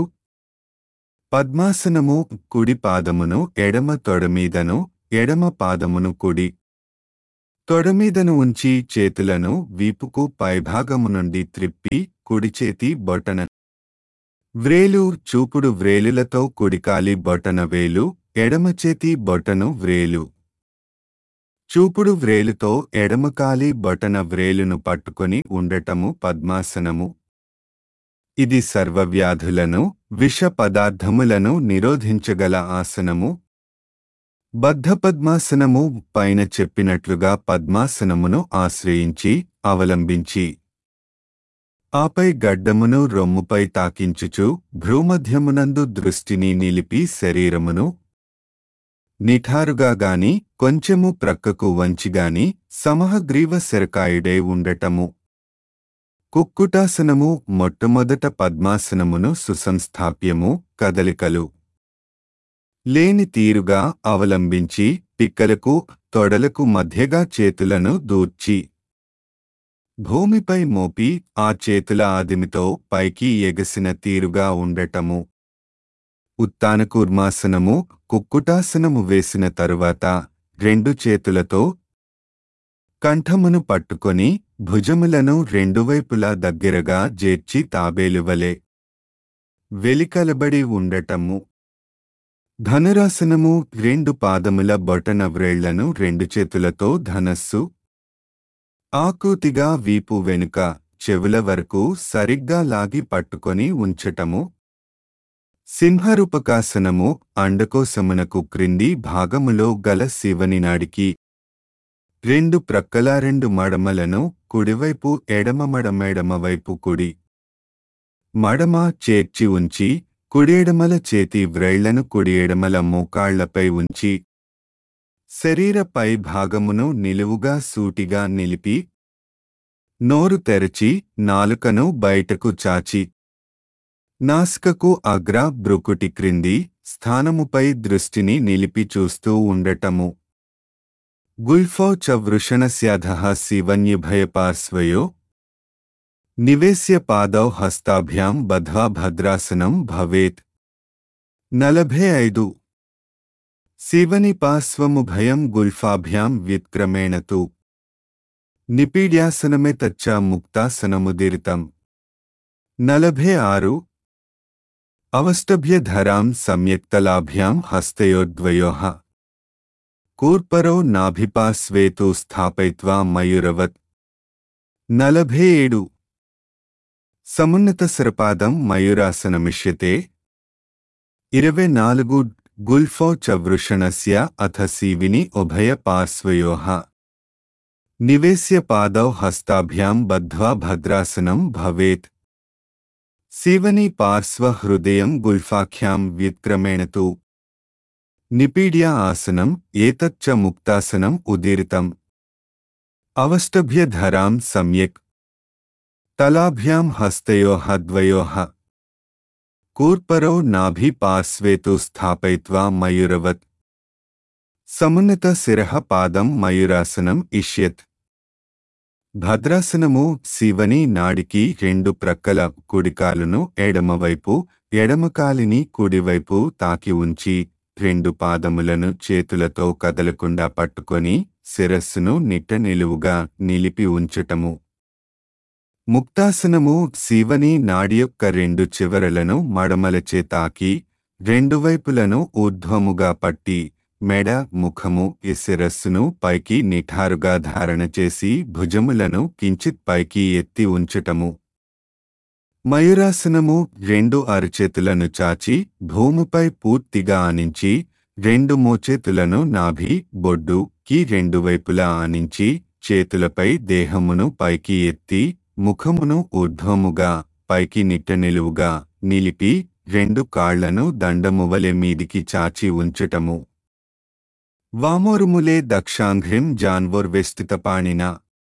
పద్మాసనము కుడి పాదమును ఎడమ తొడమీదను ఎడమ పాదమును కుడి తొడమీదను ఉంచి చేతులను వీపుకు పైభాగము నుండి త్రిప్పి కుడిచేతి బొటన వ్రేలు చూపుడు వ్రేలులతో కుడికాలి బొటన వేలు ఎడమచేతి బొటను వ్రేలు చూపుడు వ్రేలుతో ఎడమకాలి బొటన వ్రేలును పట్టుకొని ఉండటము పద్మాసనము. ఇది సర్వవ్యాధులను విష పదార్థములను నిరోధించగల ఆసనము. బద్ధపద్మాసనము పైన చెప్పినట్లుగా పద్మాసనమును ఆశ్రయించి అవలంబించి ఆపై గడ్డమును రొమ్ముపై తాకించుచు భ్రూమధ్యమునందు దృష్టిని నిలిపి శరీరమును నిఠారుగా గాని కొంచెము ప్రక్కకు వంచిగాని సమహగ్రీవ శరకాయుడై ఉండటము. కుక్కుటాసనము మొట్టమొదట పద్మాసనమును సుసంస్థాప్యము కదలికలు లేని తీరుగా అవలంబించి పిక్కలకు తొడలకు మధ్యగా చేతులను దూర్చి భూమిపై మోపి ఆ చేతుల ఆదిమితో పైకి ఎగసిన తీరుగా ఉండటము. ఉత్తానకూర్మాసనము కుక్కుటాసనము వేసిన తరువాత రెండు చేతులతో కంఠమును పట్టుకొని భుజములను రెండువైపులా దగ్గరగా జేర్చి తాబేలువలే వెలికలబడి ఉండటము. ధనురాసనము రెండు పాదముల బొటన వ్రేళ్లను రెండు చేతులతో ధనస్సు ఆకృతిగా వీపు వెనుక చెవుల వరకు సరిగ్గా లాగి పట్టుకొని ఉంచటము. సింహరూపకాసనము అండకోశమునకు క్రింది భాగములో గల శివని నాడికి రెండు ప్రక్కల రెండు మడమలను కుడివైపు ఎడమ మడమెడమవైపు కుడి మడమ చేర్చి ఉంచి కుడిఎడమల చేతి వ్రేళ్లను కుడిఎడమల మోకాళ్లపై ఉంచి శరీర పై భాగమును నిలువుగా సూటిగా నిలిపి నోరు తెరచి నాలుకను బయటకు చాచి నాసికకు అగ్ర బ్రుకుటి క్రింది స్థానముపై దృష్టిని నిలిపి చూస్తూ ఉండటము. గుల్ఫౌ చ వృషణస్యాధః శివన్యుభయపార్శ్వయో నివేశ్య పాదౌ హస్తాభ్యాం బధ్వా భద్రాసనం భవేత్. నలభై ఐదు శివని పార్శ్వముభయం గుల్ఫాభ్యాం వ్యుత్క్రమేణ తు నిపీడ్యాసనమే తచ్చ ముక్తాసనముదీరితం. నలభై ఆరు అవష్టభ్యధరాం సమ్యక్తలాభ్యాం హస్తయోర్ద్వయోః కూర్పరో నాభిపార్శ్వే తు స్థాపయిత్వా మయూరవత్. నలభై ఏడు సమున్నత శరపాదం మయూరాసనమిష్యతే. ఇరవై నాలుగు గుల్ఫౌ చ వృషణస్య అథ శివిని ఉభయ పార్శ్వయోః నివేశ్య పాదౌ హస్తాభ్యాం బధ్వా భద్రాసనం భవేత్. శివని పార్శ్వ హృదయం గుల్ఫాఖ్యాం వ్యుత్క్రమేణ తు నిపీడ్య ఆసనం ఏతచ్చ ముక్తాసనం ఉదీరితం. అవష్టభ్యధరాం సమ్యక్ తలాభ్యాం హస్తయోః ద్వయోః కూర్పరౌ నాభి పార్శ్వే తు స్థాపయిత్వా మయూరవత్. సమున్నత శిరః పాదం మయూరాసనం ఇష్యత్. భద్రాసనము శివని నాడికి రెండు ప్రక్కల కుడికాలును ఎడమవైపు ఎడమకాలిని కుడివైపు తాకి ఉంచి రెండు పాదములను చేతులతో కదలకుండా పట్టుకొని శిరస్సును నిట్ట నిలువుగా నిలిపి ఉంచటము. ముక్తాసనము శివని నాడి యొక్క రెండు చివరలను మడమలచే తాకి రెండు వైపులను ఊర్ధ్వముగా పట్టి మెడ ముఖము ఈ శిరస్సును పైకి నిఠారుగా ధారణ చేసి భుజములను కించిత్ పైకి ఎత్తి ఉంచటము. మయూరాసనము రెండు అరచేతులను చాచి భూమిపై పూర్తిగా ఆనించి రెండు మోచేతులను నాభి బొడ్డు కి రెండు వైపులా ఆనించి చేతులపై దేహమును పైకి ఎత్తి ముఖమును ఊర్ధ్వముగా పైకి నిట్ట నిలువుగా నిలిపి రెండు కాళ్లను దండమువలె మీదికి చాచి ఉంచటము. వామోరుములే దక్షాంఘ్రిం జాన్వోర్వేష్టితపాణిన.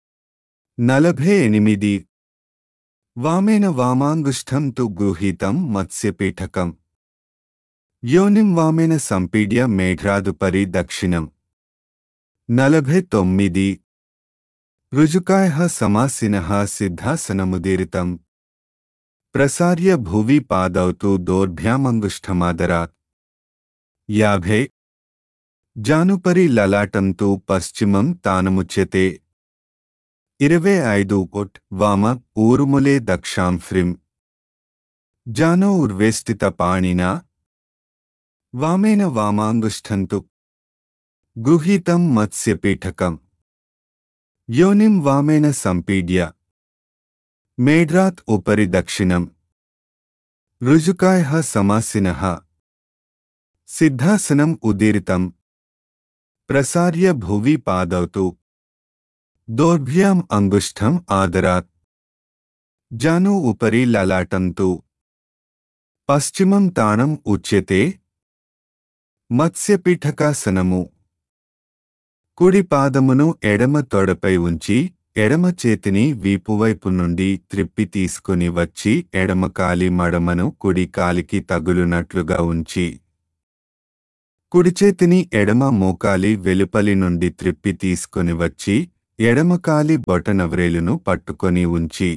నలభై ఎనిమిది వామేన వామాంగుష్ఠం తు గృహీతం మత్స్యపీఠకం. యోనిం వామేన సంపీడ్య మేఘ్రాదుపరి దక్షిణం. నలభై తొమ్మిది. రుజుకాయః సమాసినః సిద్ధాసనముదీరితం ప్రసార్య భువి పాదౌ తు దోర్భ్యామంగుష్ఠమాదరాత్. యాభై. జానుపరి లలాటం తు పశ్చిమం తానముచ్యతే. ఇరవై ఐదు. ఒట్ వామ ఊరుములే దక్షాం ఫ్రిం. జానో ఉర్వేష్టిత పాణినా వామేన వామాంగుష్ఠంతు గృహీతం మత్స్యపీఠకం. యోనిం వామేన సంపీడ్య మేఢ్రాత్ ఉపరి దక్షిణం. రుజుకాయః సమాసినః సిద్ధాసనం ఉదీరితం ప్రసార్య భువి పాదౌ తు దోర్భ్యాం అంగుష్ఠం ఆదరాత్. జాను ఉపరి లలాటం తు పశ్చిమం తానం ఉచ్యతే. మత్స్యపీఠకాసనము. కుడి పాదమును ఎడమ తొడపై ఉంచి ఎడమ చేతిని వీపువైపు నుండి త్రిప్పి తీసుకుని వచ్చి ఎడమ కాలి మడమను కుడి కాలికి తగులునట్లుగా ఉంచి కుడిచేతిని ఎడమ మోకాలి వెలుపలి నుండి త్రిప్పి తీసుకుని వచ్చి ఎడమకాలి బొటనవ్రేలును పట్టుకొని ఉంచి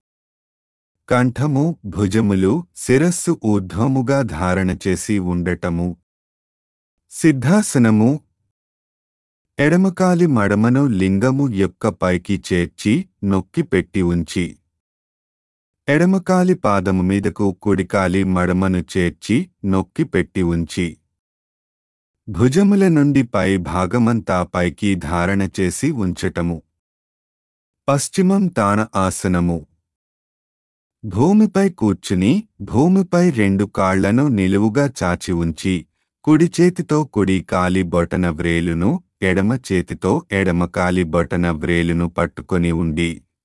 కంఠము భుజములు శిరస్సు ఊర్ధ్వముగా ధారణ చేసి ఉండటము. సిద్ధాసనము. ఎడమకాలి మడమను లింగము యొక్క పైకి చేర్చి నొక్కి పెట్టి ఉంచి ఎడమకాలి పాదము మీదకు కుడికాలి మడమను చేర్చి నొక్కి పెట్టి ఉంచి భుజముల నుండి పై భాగమంతా పైకి ధారణ చేసి ఉంచటము. పశ్చిమం తాన ఆసనము. భూమిపై కూర్చుని భూమిపై రెండు కాళ్లను నిలువుగా చాచి ఉంచి కుడి చేతితో కుడి కాలి బొటన వ్రేలును ఎడమ చేతితో ఎడమ కాలి బొటన వ్రేలును పట్టుకొని ఉండి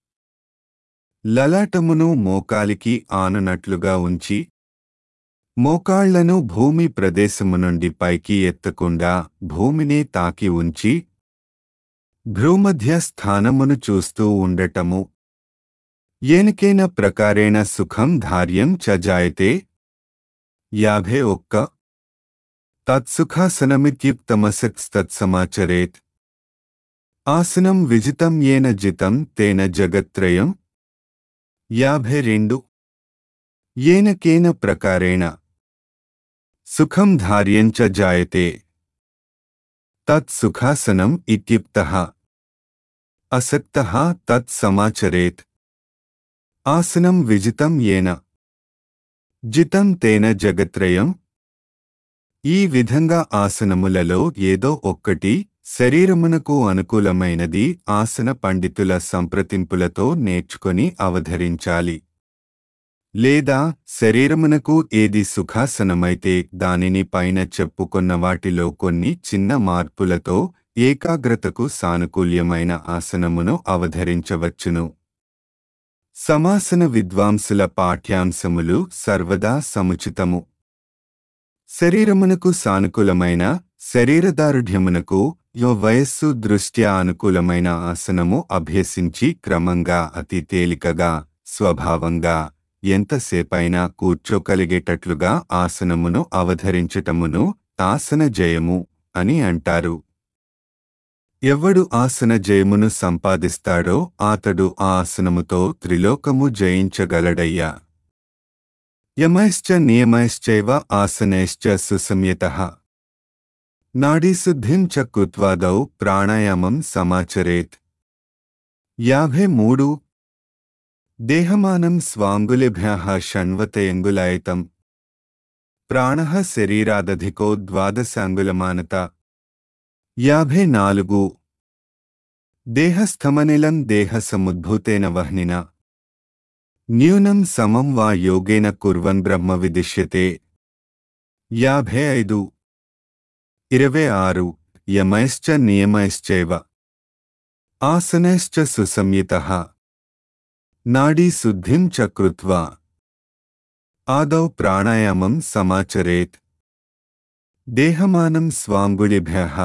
లలాటమును మోకాలికి ఆనునట్లుగా ఉంచి మోకాళ్లను భూమి ప్రదేశము నుండి పైకి ఎత్తకుండా భూమినే తాకి ఉంచి భ్రూమధ్య స్థానమును చూస్తూ ఉండటము. ఏనకేన ప్రకారేణ సుఖం ధార్యం చ జాయతే. యాభై ఒక్క. తత్సుఖాసనమిత్యుక్తమసక్స్తత్సమాచరేత్. ఆసనం విజితం ఏన జితం తేన జగత్రయం. యాభై రెండు. ఏనకేన ప్రకారేణ సుఖం ధార్యం చ జాయతే. తత్సుఖాసనం ఇత్యుక్తః అసక్తః తత్ సమాచరేత్. ఆసనం విజితం ఏన జితం తేన జగత్రయం. ఈ విధంగా ఆసనములలో ఏదో ఒక్కటి శరీరమునకు అనుకూలమైనది ఆసన పండితుల సంప్రతింపులతో నేర్చుకొని అవధరించాలి. లేదా శరీరమునకు ఏది సుఖాసనమైతే దానిని పైన చెప్పుకొన్న వాటిలో కొన్ని చిన్న మార్పులతో ఏకాగ్రతకు సానుకూల్యమైన ఆసనమును అవధరించవచ్చును. సమాసన విద్వాంసుల పాఠ్యాంశములు సర్వదా సముచితము. శరీరమునకు సానుకూలమైన శరీరదారుఢ్యమునకు యో వయస్సు దృష్ట్యా అనుకూలమైన ఆసనము అభ్యసించి క్రమంగా అతి తేలికగా స్వభావంగా ఎంతసేపైనా కూర్చోగలిగేటట్లుగా ఆసనమును అవధరించటమును ఆసన జయము అని అంటారు. ఎవడు ఆసన జయమును సంపాదిస్తాడో ఆతడు ఆ ఆసనముతో త్రిలోకము జయించగలడయ్యా. యమైశ్చ నియమైశ్చైవ ఆసనైశ్చ సుసంయతః. నాడీశుద్ధిం చ కృత్వాదౌ ప్రాణాయామం సమాచరేత్. యాభై మూడు. దేహమానం స్వాంగులిభ్యః షణ్వతయంగులాయతం. ప్రాణః శరీరాదధికో ద్వాదశాంగులమానత. యాభై నాలుగు. దేహస్థమనిలం దేహసముద్భూతేన వహ్నినా న్యూనం సమం వా యోగేన కుర్వన్ బ్రహ్మ విదిశ్యతే. యాభై ఐదు. ఇరవై ఆరు. యమైశ్చ నియమైశ్చైవ ఆసనైశ్చ సుసంయుతః. నాడీశుద్ధిం చ కృత్వా ఆదౌ ప్రాణాయామం సమాచరేత్. దేహమానం స్వాంగుళిభ్యః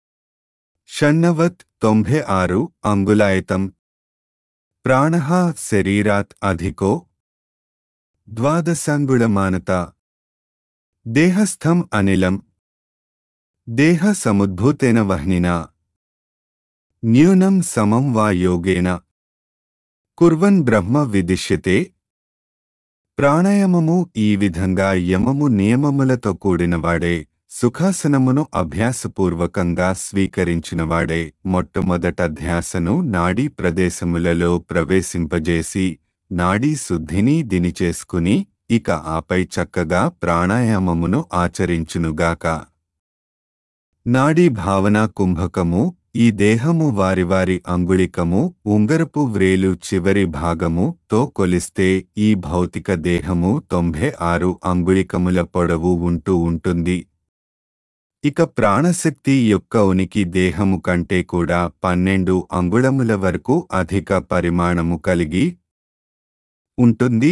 షణ్ణవత్ తొంభై ఆరు అంగుళాయతం. ప్రాణః శరీరాత్ అధికో ద్వాదశాంగుళమానత. దేహస్థం అనిలం దేహ సముద్భూతేన వహ్నినా న్యూనం సమం వా యోగేన కుర్వన్ బ్రహ్మ విదిశ్యతే. ప్రాణాయామము ఈ విధంగా యమము నియమములతో కూడినవాడే, సుఖాసనమును అభ్యాసపూర్వకంగా స్వీకరించినవాడే మొట్టమొదట ధ్యాసను నాడీ ప్రదేశములలో ప్రవేశింపజేసి నాడీ శుద్ధిని దినిచేసుకుని ఇక ఆపై చక్కగా ప్రాణాయామమును ఆచరించునుగాక. నాడీ భావన కుంభకము ఈ దేహము వారి వారి అంగుళికము ఉంగరపు వ్రేలు చివరి భాగము తో కొలిస్తే ఈ భౌతిక దేహము తొంభై ఆరు అంగుళికముల పొడవు ఉంటూ ఉంటుంది. ఇక ప్రాణశక్తి యొక్క ఉనికి దేహము కంటే కూడా పన్నెండు అంగుళముల వరకు అధిక పరిమాణము కలిగి ఉంటుంది.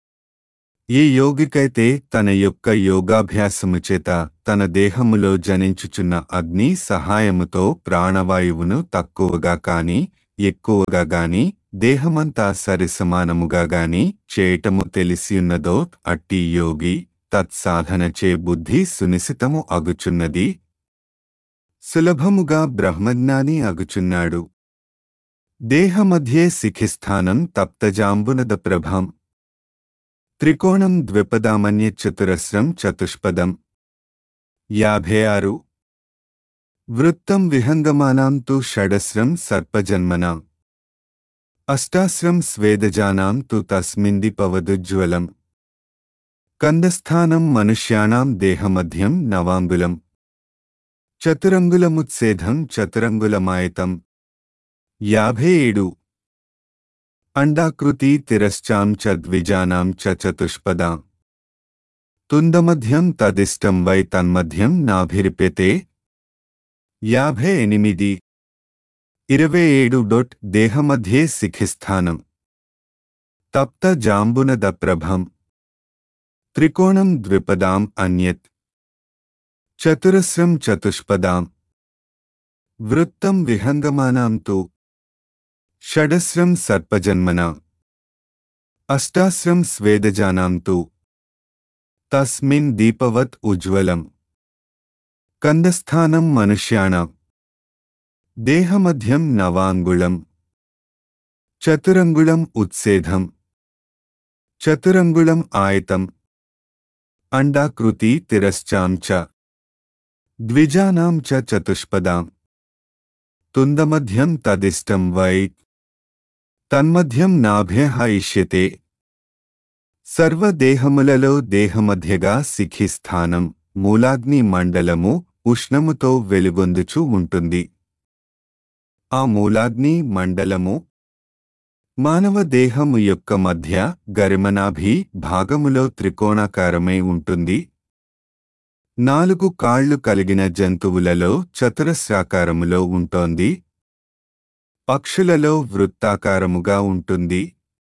ఏ యోగికైతే తన యొక్క యోగాభ్యాసము చేత తన దేహములో జనించుచున్న అగ్ని సహాయముతో ప్రాణవాయువును తక్కువగా కాని ఎక్కువగా గాని దేహమంతా సరిసమానముగా గాని చేయటము తెలిసియున్నదో అట్టి యోగి తత్సాధనచే బుద్ధి సునిశితము అగుచున్నది, సులభముగా బ్రహ్మజ్ఞాని అగుచున్నాడు. దేహమధ్యే శిఖిస్థానం తప్తజాంబునద ప్రభం త్రికోణం ద్విపదామన్య చతురస్రం చతుష్పదం. యాభై ఆరు. వృత్తం విహంగమానాం తు షడస్రం సర్పజన్మనాం అష్టాస్రం స్వేదజానాం తు తస్మిందీపవదుజ్వలం కందస్థానం మనుష్యాణాం దేహమధ్యం నవాంగులం చతురంగులముత్సేధం చతురంగులమాయతం. యాభై ఏడు. అండాకృతి తిరశ్చాం చ ద్విజానాం చ చతుష్పదాం తుందమధ్యం తదిష్టం వై తన్మధ్యం నాభిరిప్యతే. యాభై ఎనిమిది. ఇరవై ఏడు. డొట్ దేహమధ్యే శిఖిస్థానం తప్త జాంబునద ప్రభం త్రికోణం ద్విపదాం అన్యత్ చతురస్రం చతుష్పదాం వృత్తం విహంగమానాం తు షడస్రం సర్పజన్మనాం అష్టాస్రం స్వేదజానాం తు తస్మిన్ దీపవత్ ఉజ్వలం కందస్థానం మనుష్యాణాం దేహమధ్యం నవాంగుళం చతురంగుళం ఉత్సేధం చతురంగుళం ఆయతం అండాకృతి తిరశ్చాం చ ద్విజానాం చ చతుష్పదాం తుందమధ్యం తదిష్టం వై తన్మధ్యం నాభ్యః ఇష్యతే. సర్వదేహములలో దేహమధ్యగా శిఖిస్థానం మూలాగ్ని మండలము ఉష్ణముతో వెలుగొందుచూ ఉంటుంది. ఆ మూలాగ్ని మండలము మానవ దేహము యొక్క మధ్య గరిమనాభి భాగములో త్రికోణాకారమై ఉంటుంది. నాలుగు కాళ్లు కలిగిన జంతువులలో చతురస్రాకారములో ఉంటోంది. పక్షులలో వృత్తాకారముగా ఉంటుంది.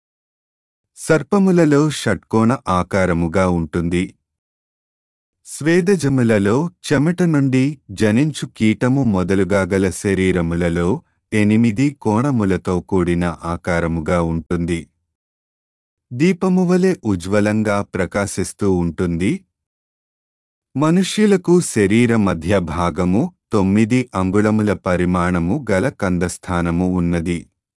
సర్పములలో షట్కోణ ఆకారముగా ఉంటుంది. స్వేదజములలో చెమట నుండి జనించు కీటము మొదలుగా గల శరీరములలో ఎనిమిది కోణములతో కూడిన ఆకారముగా ఉంటుంది. దీపమువలె ఉజ్వలంగా ప్రకాశిస్తూ ఉంటుంది. మనుష్యులకు శరీర మధ్య భాగము తొమ్మిది అంగుళముల పరిమాణము గల కందస్థానము ఉన్నది.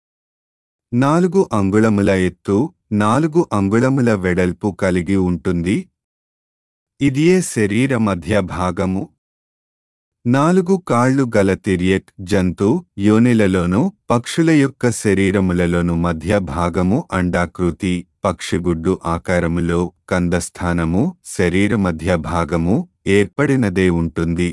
నాలుగు అంగుళముల ఎత్తు నాలుగు అంగుళముల వెడల్పు కలిగి ఉంటుంది. ఇదియే శరీర మధ్య భాగము. నాలుగు కాళ్లు గల తిర్యక్ జంతు యోనిలలోనూ పక్షుల యొక్క శరీరములలోను మధ్య భాగము అండాకృతి పక్షిగుడ్డు ఆకారములో కందస్థానము శరీర మధ్య భాగము ఏర్పడినదే ఉంటుంది.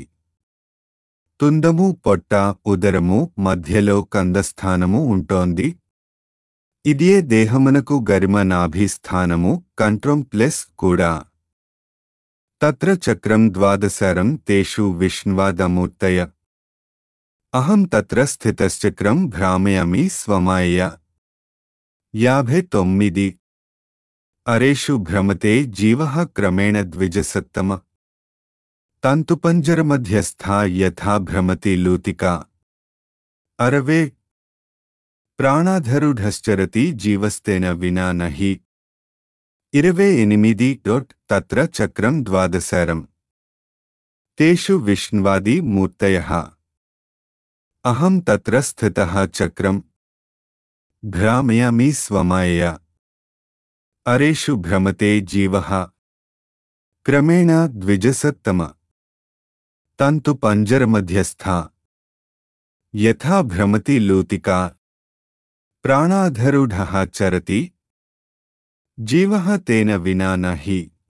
తుందము పొట్ట ఉదరము మధ్యలో కందస్థానము ఉంటోంది. ఇదియే దేహమునకు గరిమ నాభిస్థానము కంట్రోం ప్లస్ కూడా. తత్ర చక్రం ద్వాదశారం తేషు విష్ణ్వాదమూర్తయ అహం తత్ర స్థితశ్చక్రం భ్రామయామి స్వమాయ. యాభై తొమ్మిది. అరేషు భ్రమతే జీవః క్రమేణ ద్విజసత్తమ తంతుపంజరమధ్యస్థా యథా భ్రమతి లూతికా. అరవే. ప్రాణాధరుఢశ్చరతి జీవస్తేన వినా నహి ఇరవై ఎనిమిది డొట్ తత్ర చక్రం ద్వాదశారం తేషు విష్ణ్వాది మూర్తయః అహం తత్ర స్థితః చక్రం భ్రామయామి స్వమాయయా అరేషు భ్రమతే జీవః క్రమేణ ద్విజసత్తమ తంతు పంజరమధ్యస్థా యథా భ్రమతి లూతికా ప్రాణాధరూఢః చరతి జీవః తేన వినా నహి.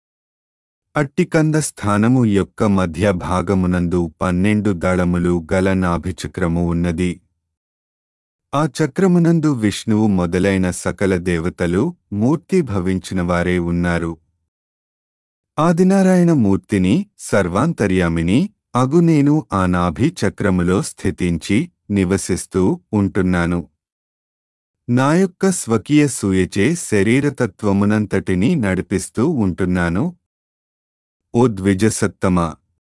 అట్టికంద స్థానము యొక్క మధ్య భాగమునందు పన్నెండు దళములు గల నాభిచక్రము ఉన్నది. ఆ చక్రమునందు విష్ణువు మొదలైన సకల దేవతలు మూర్తీభవించినవారే ఉన్నారు. ఆదినారాయణ మూర్తిని సర్వాంతర్యామిని అగు నేను ఆ నాభి చక్రములో స్థితించి నివసిస్తూ ఉంటున్నాను. నా యొక్క స్వకీయ సూయచే శరీరతత్వమునంతటినీ నడిపిస్తూ ఉంటున్నాను. ఓ ద్విజసత్తమా,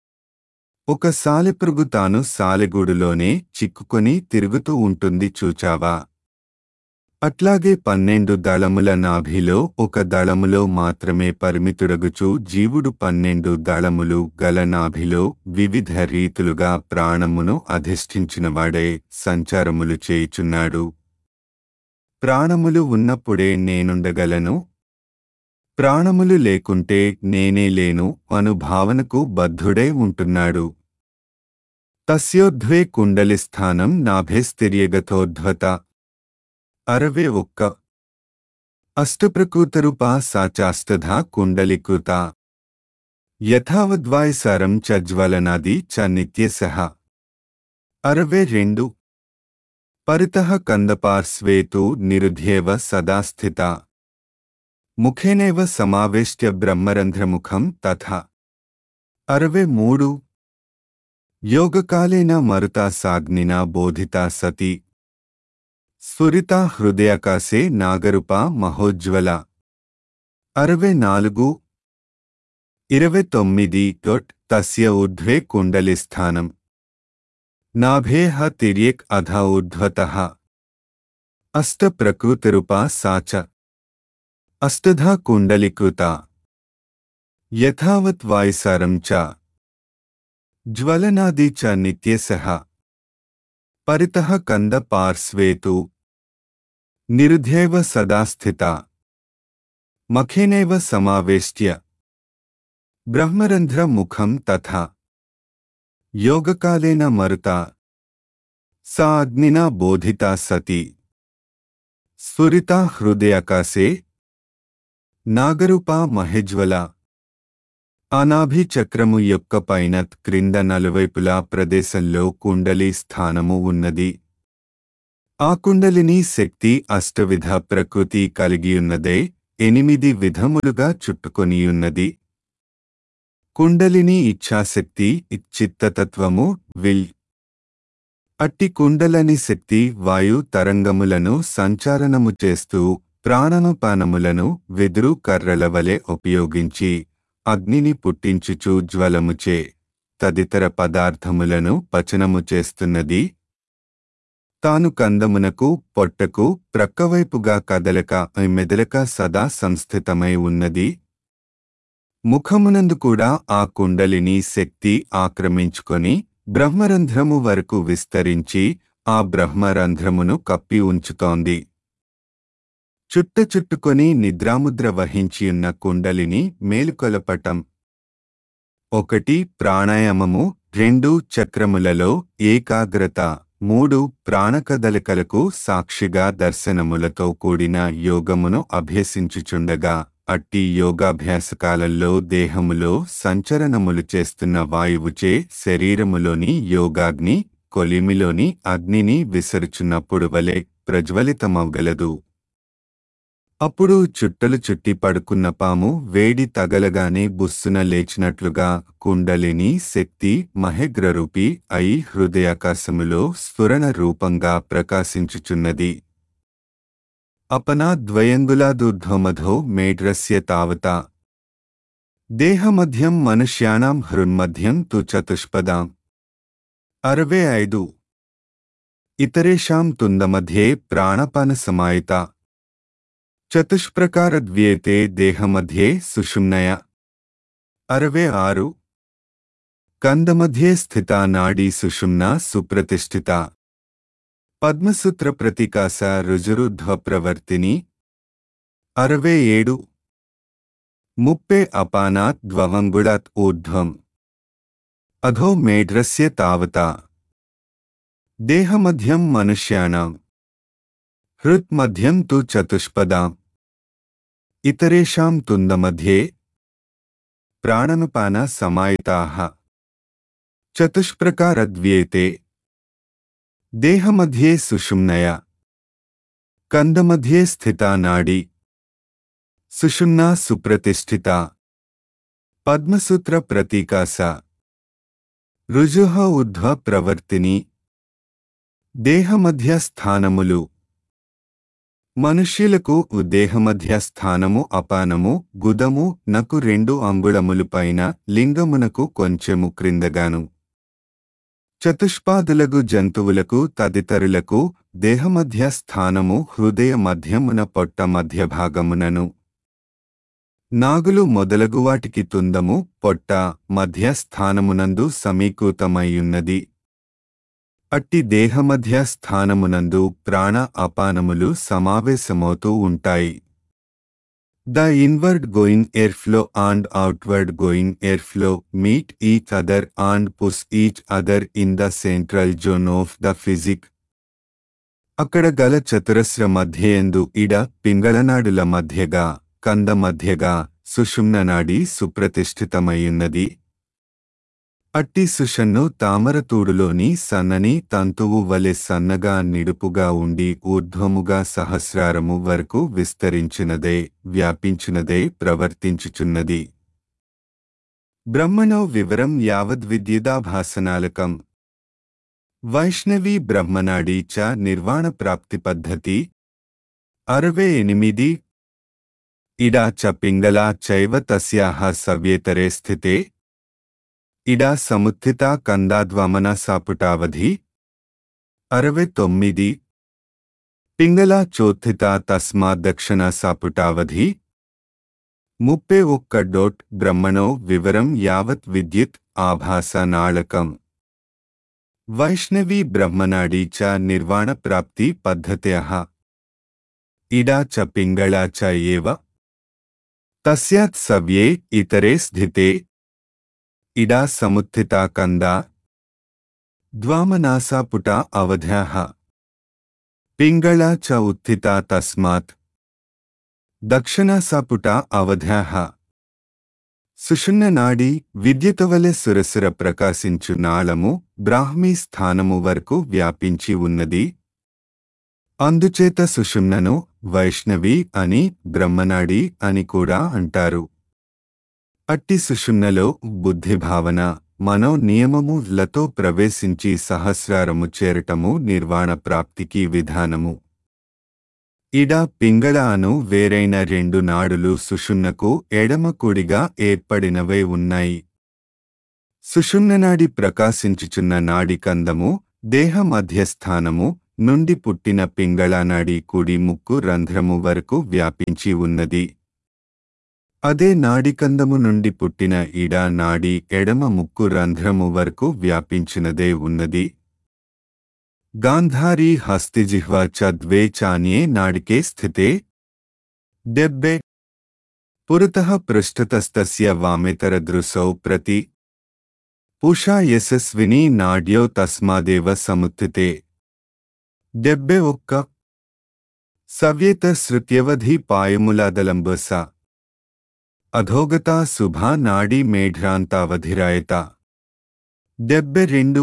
ఒక సాలెపురుగు తాను సాలెగూడులోనే చిక్కుకొని తిరుగుతూ ఉంటుంది చూచావా? అట్లాగే పన్నెండు దళముల నాభిలో ఒక దళములో మాత్రమే పరిమితుడగుచు జీవుడు పన్నెండు దళములు గల నాభిలో వివిధ రీతులుగా ప్రాణమును అధిష్ఠించినవాడే సంచారములు చేయుచున్నాడు. ప్రాణములు ఉన్నప్పుడే నేనుండగలను, ప్రాణములు లేకుంటే నేనే లేను అను భావనకు బద్ధుడై ఉంటున్నాడు. తస్యోర్ధ్వే కుండలిస్థానం నాభేస్తిర్యగతోర్ధ్వత. అరవై ఒక్క అష్టప్రకృతరూపా సాచాష్టధా కుండలీకృత యథావద్వాయసారం చ జ్వలనాది చ నిత్యసః. అరవై రెండు పరితః కందపార్శ్వే తు నిరుధ్యేవ సదా స్థిత ముఖేనైవ సమావేష్ట్య బ్రహ్మరంధ్రముఖం తథా. అరవై మూడు యోగకాలేన మరుతా సాగ్నినా బోధితా సతి స్ఫురితా హృదయాకాశే నాగరూపా మహోజ్వల. అరవై నాలుగు ఇరవై తొమ్మిది డొట్ తస్య ఊర్ధ్వే కుండలిస్థానం నాభేః తిర్యక్ అధ ఊర్ధ్వతః అష్ట ప్రకృతిరూపా సాచ అష్టధా కుండలీకృతా యథావత్ వాయుసారం చ జ్వలనాది చ నిత్యసః. పరితః కంద పార్శ్వే తు నిరుధ్యైవ సదా స్థితా మఖేనైవ సమావేష్ట్య బ్రహ్మరంధ్ర ముఖం తథా. యోగకాలేన మరుతా సా అగ్నినా బోధితా సతి స్ఫురితా హృదయాకాశే నాగరూపా మహేజ్వల. ఆ నాభి చక్రము యొక్క పైన క్రింద నలువైపులా ప్రదేశంలో కుండలి స్థానము ఉన్నది. ఆ కుండలిని శక్తి అష్టవిధ ప్రకృతి కలిగియున్నదే ఎనిమిది విధములుగా చుట్టుకొనియున్నది. కుండలిని ఇచ్ఛాశక్తి, చిత్తతత్వము, విల్. అట్టి కుండలని శక్తి వాయు తరంగములను సంచారణము చేస్తూ ప్రాణనపానములను వెదురు కర్రల వలె ఉపయోగించి అగ్నిని పుట్టించుచు జ్వలముచే తదితర పదార్థములను పచనము చేస్తున్నది. తాను కందమునకు పొట్టకు ప్రక్కవైపుగా కదలక మెదలక సదా సంస్థితమై ఉన్నది. ముఖమునందు కూడా ఆ కుండలిని శక్తి ఆక్రమించుకొని బ్రహ్మరంధ్రము వరకు విస్తరించి ఆ బ్రహ్మరంధ్రమును కప్పి ఉంచుతోంది. చుట్ట చుట్టుకొని నిద్రాముద్ర వహించియున్న కుండలిని మేలుకొలపటం. ఒకటి ప్రాణాయామము, రెండు చక్రములలో ఏకాగ్రత, మూడు ప్రాణకదలికలకు సాక్షిగా దర్శనములతో కూడిన యోగమును అభ్యసించుచుండగా అట్టి యోగాభ్యాసకాలంలో దేహములో సంచరణములు చేస్తున్న వాయువుచే శరీరములోని యోగాగ్ని కొలిమిలోని అగ్నిని విసరుచున్నప్పుడు వలె ప్రజ్వలితమవగలదు. అప్పుడు చుట్టలు చుట్టి పడుకున్న పాము వేడి తగలగానే బుస్సున లేచినట్లుగా కుండలిని శక్తి మహేగ్రరూపి అయి హృదయాకాశములో స్ఫురణ రూపంగా ప్రకాశించుచున్నది. అపనాద్వయంగులాదూర్ధ్వమధో మేఢ్రస్య తావతా దేహమధ్యం మనుష్యానాం హృన్మధ్యం తు చతుష్పదాం. అరవై ఐదు ఇతరేషాం తుందమధ్యే ప్రాణపాన సమాయుత చతుష్ప్రకారద్వ్యేతే దేహమధ్యే సుషుమ్నయ అరవై ఆరు కందమధ్యే స్థితా నాడీ సుషుమ్నా సుప్రతిష్ఠితా పద్మసూత్ర ప్రతికాస రుజురుధ్వ ప్రవర్తిని అరవై ఏడు ముప్పే అపానాత్ ద్వవంగుళాత్ ఊర్ధ్వం అధో మేఢ్రస్య తావతా దేహమధ్యం మనుష్యాణాం హృత్మధ్యం తు చతుష్పదాం ఇతరేషాం తుందమధ్యే ప్రాణనుపాన సమాయుతాః చతుష్ప్రకారద్వ్యేతే దేహమధ్యే సుషుమ్నయ కందమధ్యే స్థితా నాడీ సుషుమ్నా సుప్రతిష్ఠితా పద్మసూత్ర ప్రతీకాస రుజుః ఊర్ధ్వ ప్రవర్తిని దేహమధ్య స్థానములు మనుష్యులకు దేహమధ్య స్థానము అపానము గుదము నకు రెండు అంగుళములు పైన లింగమునకు కొంచెము క్రిందగాను చతుష్పాదులగు జంతువులకు తదితరులకు దేహమధ్య స్థానము హృదయ మధ్యమున పొట్ట మధ్య భాగమునను నాగులు మొదలగు వాటికి తుందము పొట్ట మధ్య స్థానమునందు సమీకృతమైయున్నది. అట్టి దేహమధ్య స్థానమునందు ప్రాణ అపానములు సమావేశమవుతూ ఉంటాయి. The inward going airflow and outward going airflow meet each other and push each other in the central zone of the physic. అక్కడ గల చతురస్ర మధ్యయందు ఇడ పింగళనాడుల మధ్యగా కంద మధ్యగా సుషుమ్ననాడి సుప్రతిష్ఠితమయ్యున్నది. అట్టి సుషన్ను తామరతూడులోని సన్నని తంతువు వలె సన్నగా నిడుపుగా ఉండి ఊర్ధ్వముగా సహస్రారము వరకు విస్తరించినదే వ్యాపించినదే ప్రవర్తించుచున్నది. బ్రహ్మణో వివరం యావద్విద్యుదాభాసనాలకం వైష్ణవీ బ్రహ్మనాడీ చ నిర్వాణ ప్రాప్తి పద్ధతి. అరవై ఎనిమిది ఇడా చ పింగళా చైవ తస్యాః సవ్యేతరే స్థితే ఇడా సముత్థితా కందాద్వామన సాపుటావధి. అరవై తొమ్మిది పింగళా చోత్థితా తస్మాద్దక్షణ సాపుటావధి. ముప్పై ఒక్క డోట్ బ్రహ్మణో వివరం యావత్ విద్యుత్ ఆభాస నాళకం వైష్ణవీ బ్రహ్మనాడీ చ నిర్వాణ ప్రాప్తి పద్ధత్యః ఇడా చ పింగళా చ ఏవ తస్యాత్ సవ్యే ఇతరే స్థితే ఇడా సముత్థితా కందా ద్వామనాసాపుటా అవధ్యాః పింగళా చ ఉత్థితా తస్మాత్ దక్షిణాసాపుటా అవధ్యాః. సుషుమ్ననాడి విద్యుతవలె సురసుర ప్రకాశించు నాళము బ్రాహ్మీ స్థానము వరకు వ్యాపించి ఉన్నది. అందుచేత సుషుమ్నను వైష్ణవి అని బ్రహ్మనాడి అని కూడా అంటారు. అట్టి సుషుమ్నలో బుద్ధిభావన మనో నియమము లతో ప్రవేశించి సహస్రారము చేరటము నిర్వాణ ప్రాప్తికి విధానము. ఇడ పింగళ అను వేరైన రెండు నాడులు సుషుమ్నకు ఎడమ కుడిగా ఏర్పడినవే ఉన్నాయి. సుషుమ్ననాడి ప్రకాశించుచున్న నాడి కందము దేహ మధ్యస్థానము నుండి పుట్టిన పింగళనాడి కుడి ముక్కు రంధ్రము వరకు వ్యాపించి ఉన్నది. అదే నాడికందము నుండి పుట్టిన ఇడా నాడి ఎడమ ముక్కు రంధ్రము వరకు వ్యాపించినదే ఉన్నది. గాంధారీ హస్తిజిహ్వా చ ద్వే చాన్యే నాడికే స్థితే. డెబ్బై పురతః పృష్ఠతస్తస్య వామేతరదృశౌ ప్రతి పూషా యశస్వినీ నాడ్యౌ తస్మాదేవ సముత్థితే. డెబ్బై ఒక్క సవ్యేత శృత్యవధి పాయములాదలంబస అధోగతా శుభా నాడీ మేఢ్రాంతావధిరాయత. డెబ్బై రెండు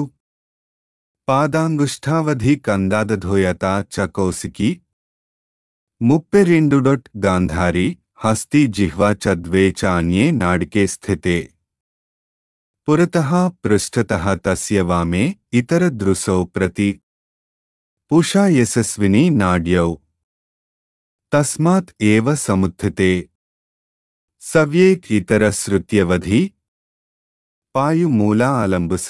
పాదాంగుష్ఠావధి కందాదధోయత చ కౌశికి. ముప్పై రెండు డొట్ గాంధారి హస్తి జిహ్వా చ ద్వే చాన్యే నాడికే స్థితే. పురతః పృష్ఠతః తస్య వామే ఇతర దృశౌ ప్రతి పూషా యశస్వినీ నాడ్యౌ తస్మాత్ ఏవ సముత్థితే. సవ్యే ఇతర శృత్యవధి పాయుమూలా అలంబుస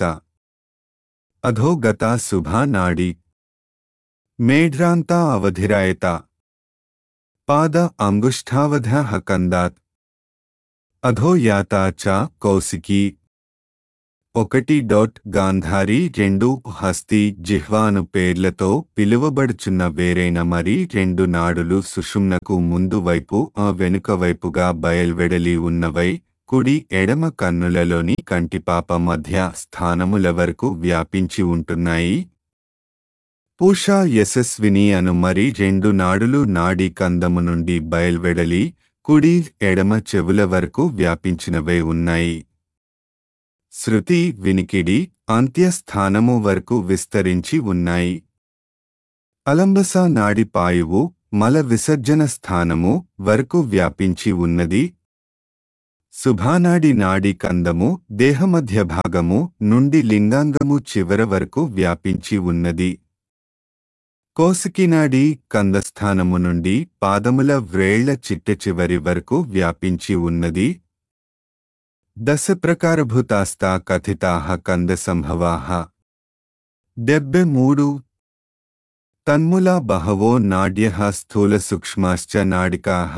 అధోగతా శుభా నాడి మేఢ్రాంతా అవధిరాయత. పాద అంగుష్ఠావధః కందాత్ అధో యాతా చ కౌశికీ ఒకటి డాట్ గాంధారి రెండు హస్తి జిహ్వాను పేర్లతో పిలువబడుచున్న వేరైన మరి రెండు నాడులు సుషుమ్నకు ముందు వైపు ఆ వెనుక వైపుగా బయల్వెడలి ఉన్నవై కుడి ఎడమ కన్నులలోని కంటిపాప మధ్య స్థానముల వరకు వ్యాపించి ఉంటున్నాయి. పూషా యశస్విని అను మరి రెండు నాడులు నాడీ కందము నుండి బయల్వెడలి కుడి ఎడమ చెవుల వరకు వ్యాపించినవై ఉన్నాయి. శృతి వినికిడి అంత్యస్థానము వరకు విస్తరించి ఉన్నాయి. అలంబస నాడి పాయువు మల విసర్జన స్థానము వరకు వ్యాపించి ఉన్నది. శుభానాడి నాడి కందము దేహమధ్య భాగము నుండి లింగాంగము చివర వరకు వ్యాపించి ఉన్నది. కోసికినాడి కందస్థానము నుండి పాదముల వ్రేళ్ల చిట్ట చివరి వరకు వ్యాపించి ఉన్నది. దశ ప్రకారభూతాస్తా కథితాః కంద సంభవాః డెబ్బై మూడు తన్ములా బహవో నాడ్యః స్థూల సూక్ష్మాశ్చ నాడికాః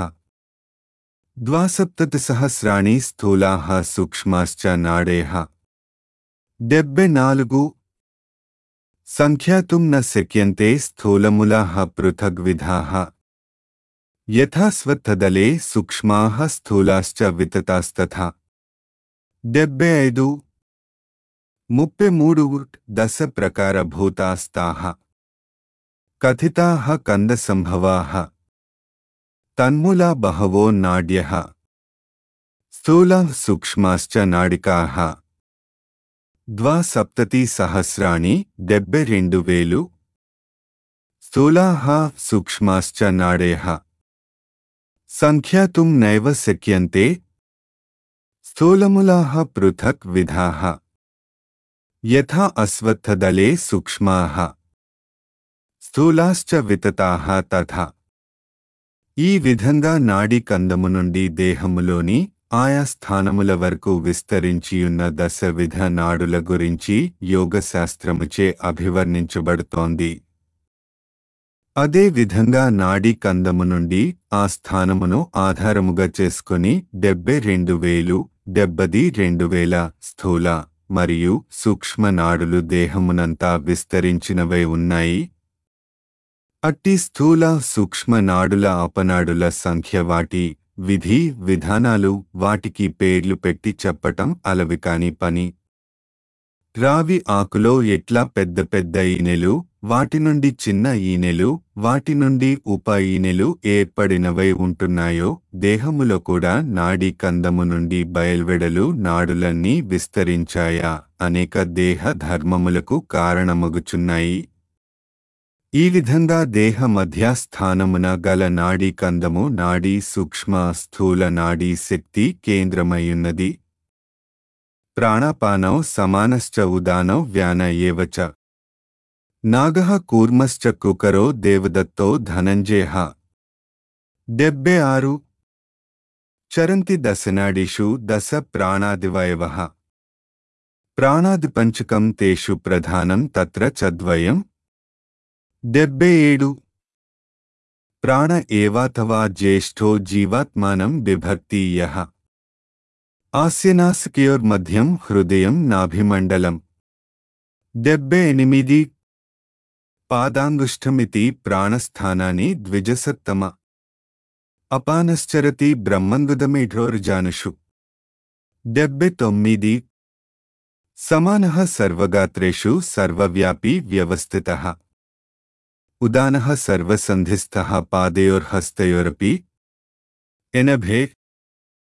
ద్వాసప్తతిసహస్రాణి స్థూలాః సూక్ష్మాశ్చ నాడేః డెబ్బై నాలుగు సంఖ్యాతుం న శక్యంతే స్థూలములాః పృథగ్విధాః యథా స్వత్తదలే సూక్ష్మాః స్థూలాశ్చ వితతాస్తథా డెబ్బై ఐదు ముప్పై మూడు దశ ప్రకార భూతాస్తాః కథితాః కంద సంభవాః తన్మూలా బహవో నాడ్యః స్థూలాః సూక్ష్మాశ్చ నాడికాః ద్వాసప్తతి సహస్రాణి డెబ్బై రెండు వేలు స్థూలాః సూక్ష్మాశ్చ నాడేః సంఖ్యాతుం నైవ శక్యంతే స్థూలములాః పృథక్ విధాః యథా అశ్వత్థదలే సూక్ష్మాః స్థూలాశ్చ వితతాః తథా. ఈ విధంగా నాడీ కందము నుండి దేహములోని ఆయా స్థానముల వరకు విస్తరించియున్న దశ విధ నాడుల గురించి యోగశాస్త్రముచే అభివర్ణించబడుతోంది. అదే విధంగా నాడీ కందము నుండి ఆ స్థానమును ఆధారముగా చేసుకుని డెబ్బై రెండు వేలు డెబ్బది రెండు వేల స్థూల మరియు సూక్ష్మ నాడులు దేహమునంతా విస్తరించినవై ఉన్నాయి. అట్టి స్థూల సూక్ష్మ నాడుల అపనాడుల సంఖ్య, వాటి విధి విధానాలు, వాటికి పేర్లు పెట్టి చెప్పటం అలవికాని పని. రావి ఆకులో ఎట్లా పెద్ద పెద్ద ఈనెలు, వాటి నుండి చిన్న ఈనెలు, వాటి నుండి ఉప ఈనెలు ఏర్పడినవై ఉంటున్నాయో, దేహములో కూడా నాడీ కందము నుండి బయల్వెడలు నాడులన్నీ విస్తరించాయా అనేక దేహ ధర్మములకు కారణమగుచున్నాయి. ఈ విధంగా దేహ మధ్యస్థానమున గల నాడీ కందము నాడీ సూక్ష్మ స్థూల నాడీ శక్తి కేంద్రమయ్యున్నది. ప్రాణాపానౌ సమానశ్చ ఉదానౌ వ్యాన ఏవ చ నాగః కూర్మశ్చ కుకరో దేవదత్తో ధనంజయః డెబ్బై ఆరు చరంతి దశనాడీషు దశ ప్రాణాదివయవః ప్రాణాదిపంచకం తేషు ప్రధానం తత్ర చద్వయం డెబ్బై ఏడు ప్రాణ ఏవాథవా జ్యేష్ఠో జీవాత్మానం బిభర్తి యః ఆస్యనాసికయోర్మధ్యం హృదయం నాభిమండలం డెబ్బై ఎనిమిది పాదాంగుష్ఠమితి ప్రాణస్థానాని ద్విజసత్తమ అపానశ్చరతి బ్రహ్మంగుదమేఢ్రోర్జానుషు డెబ్బై తొమ్మిది సమానః సర్వగాత్రేషు సర్వవ్యాపీ వ్యవస్థితః ఉదానః సర్వసంధిస్థః పాదయోర్హస్తయోరపి ఎనభై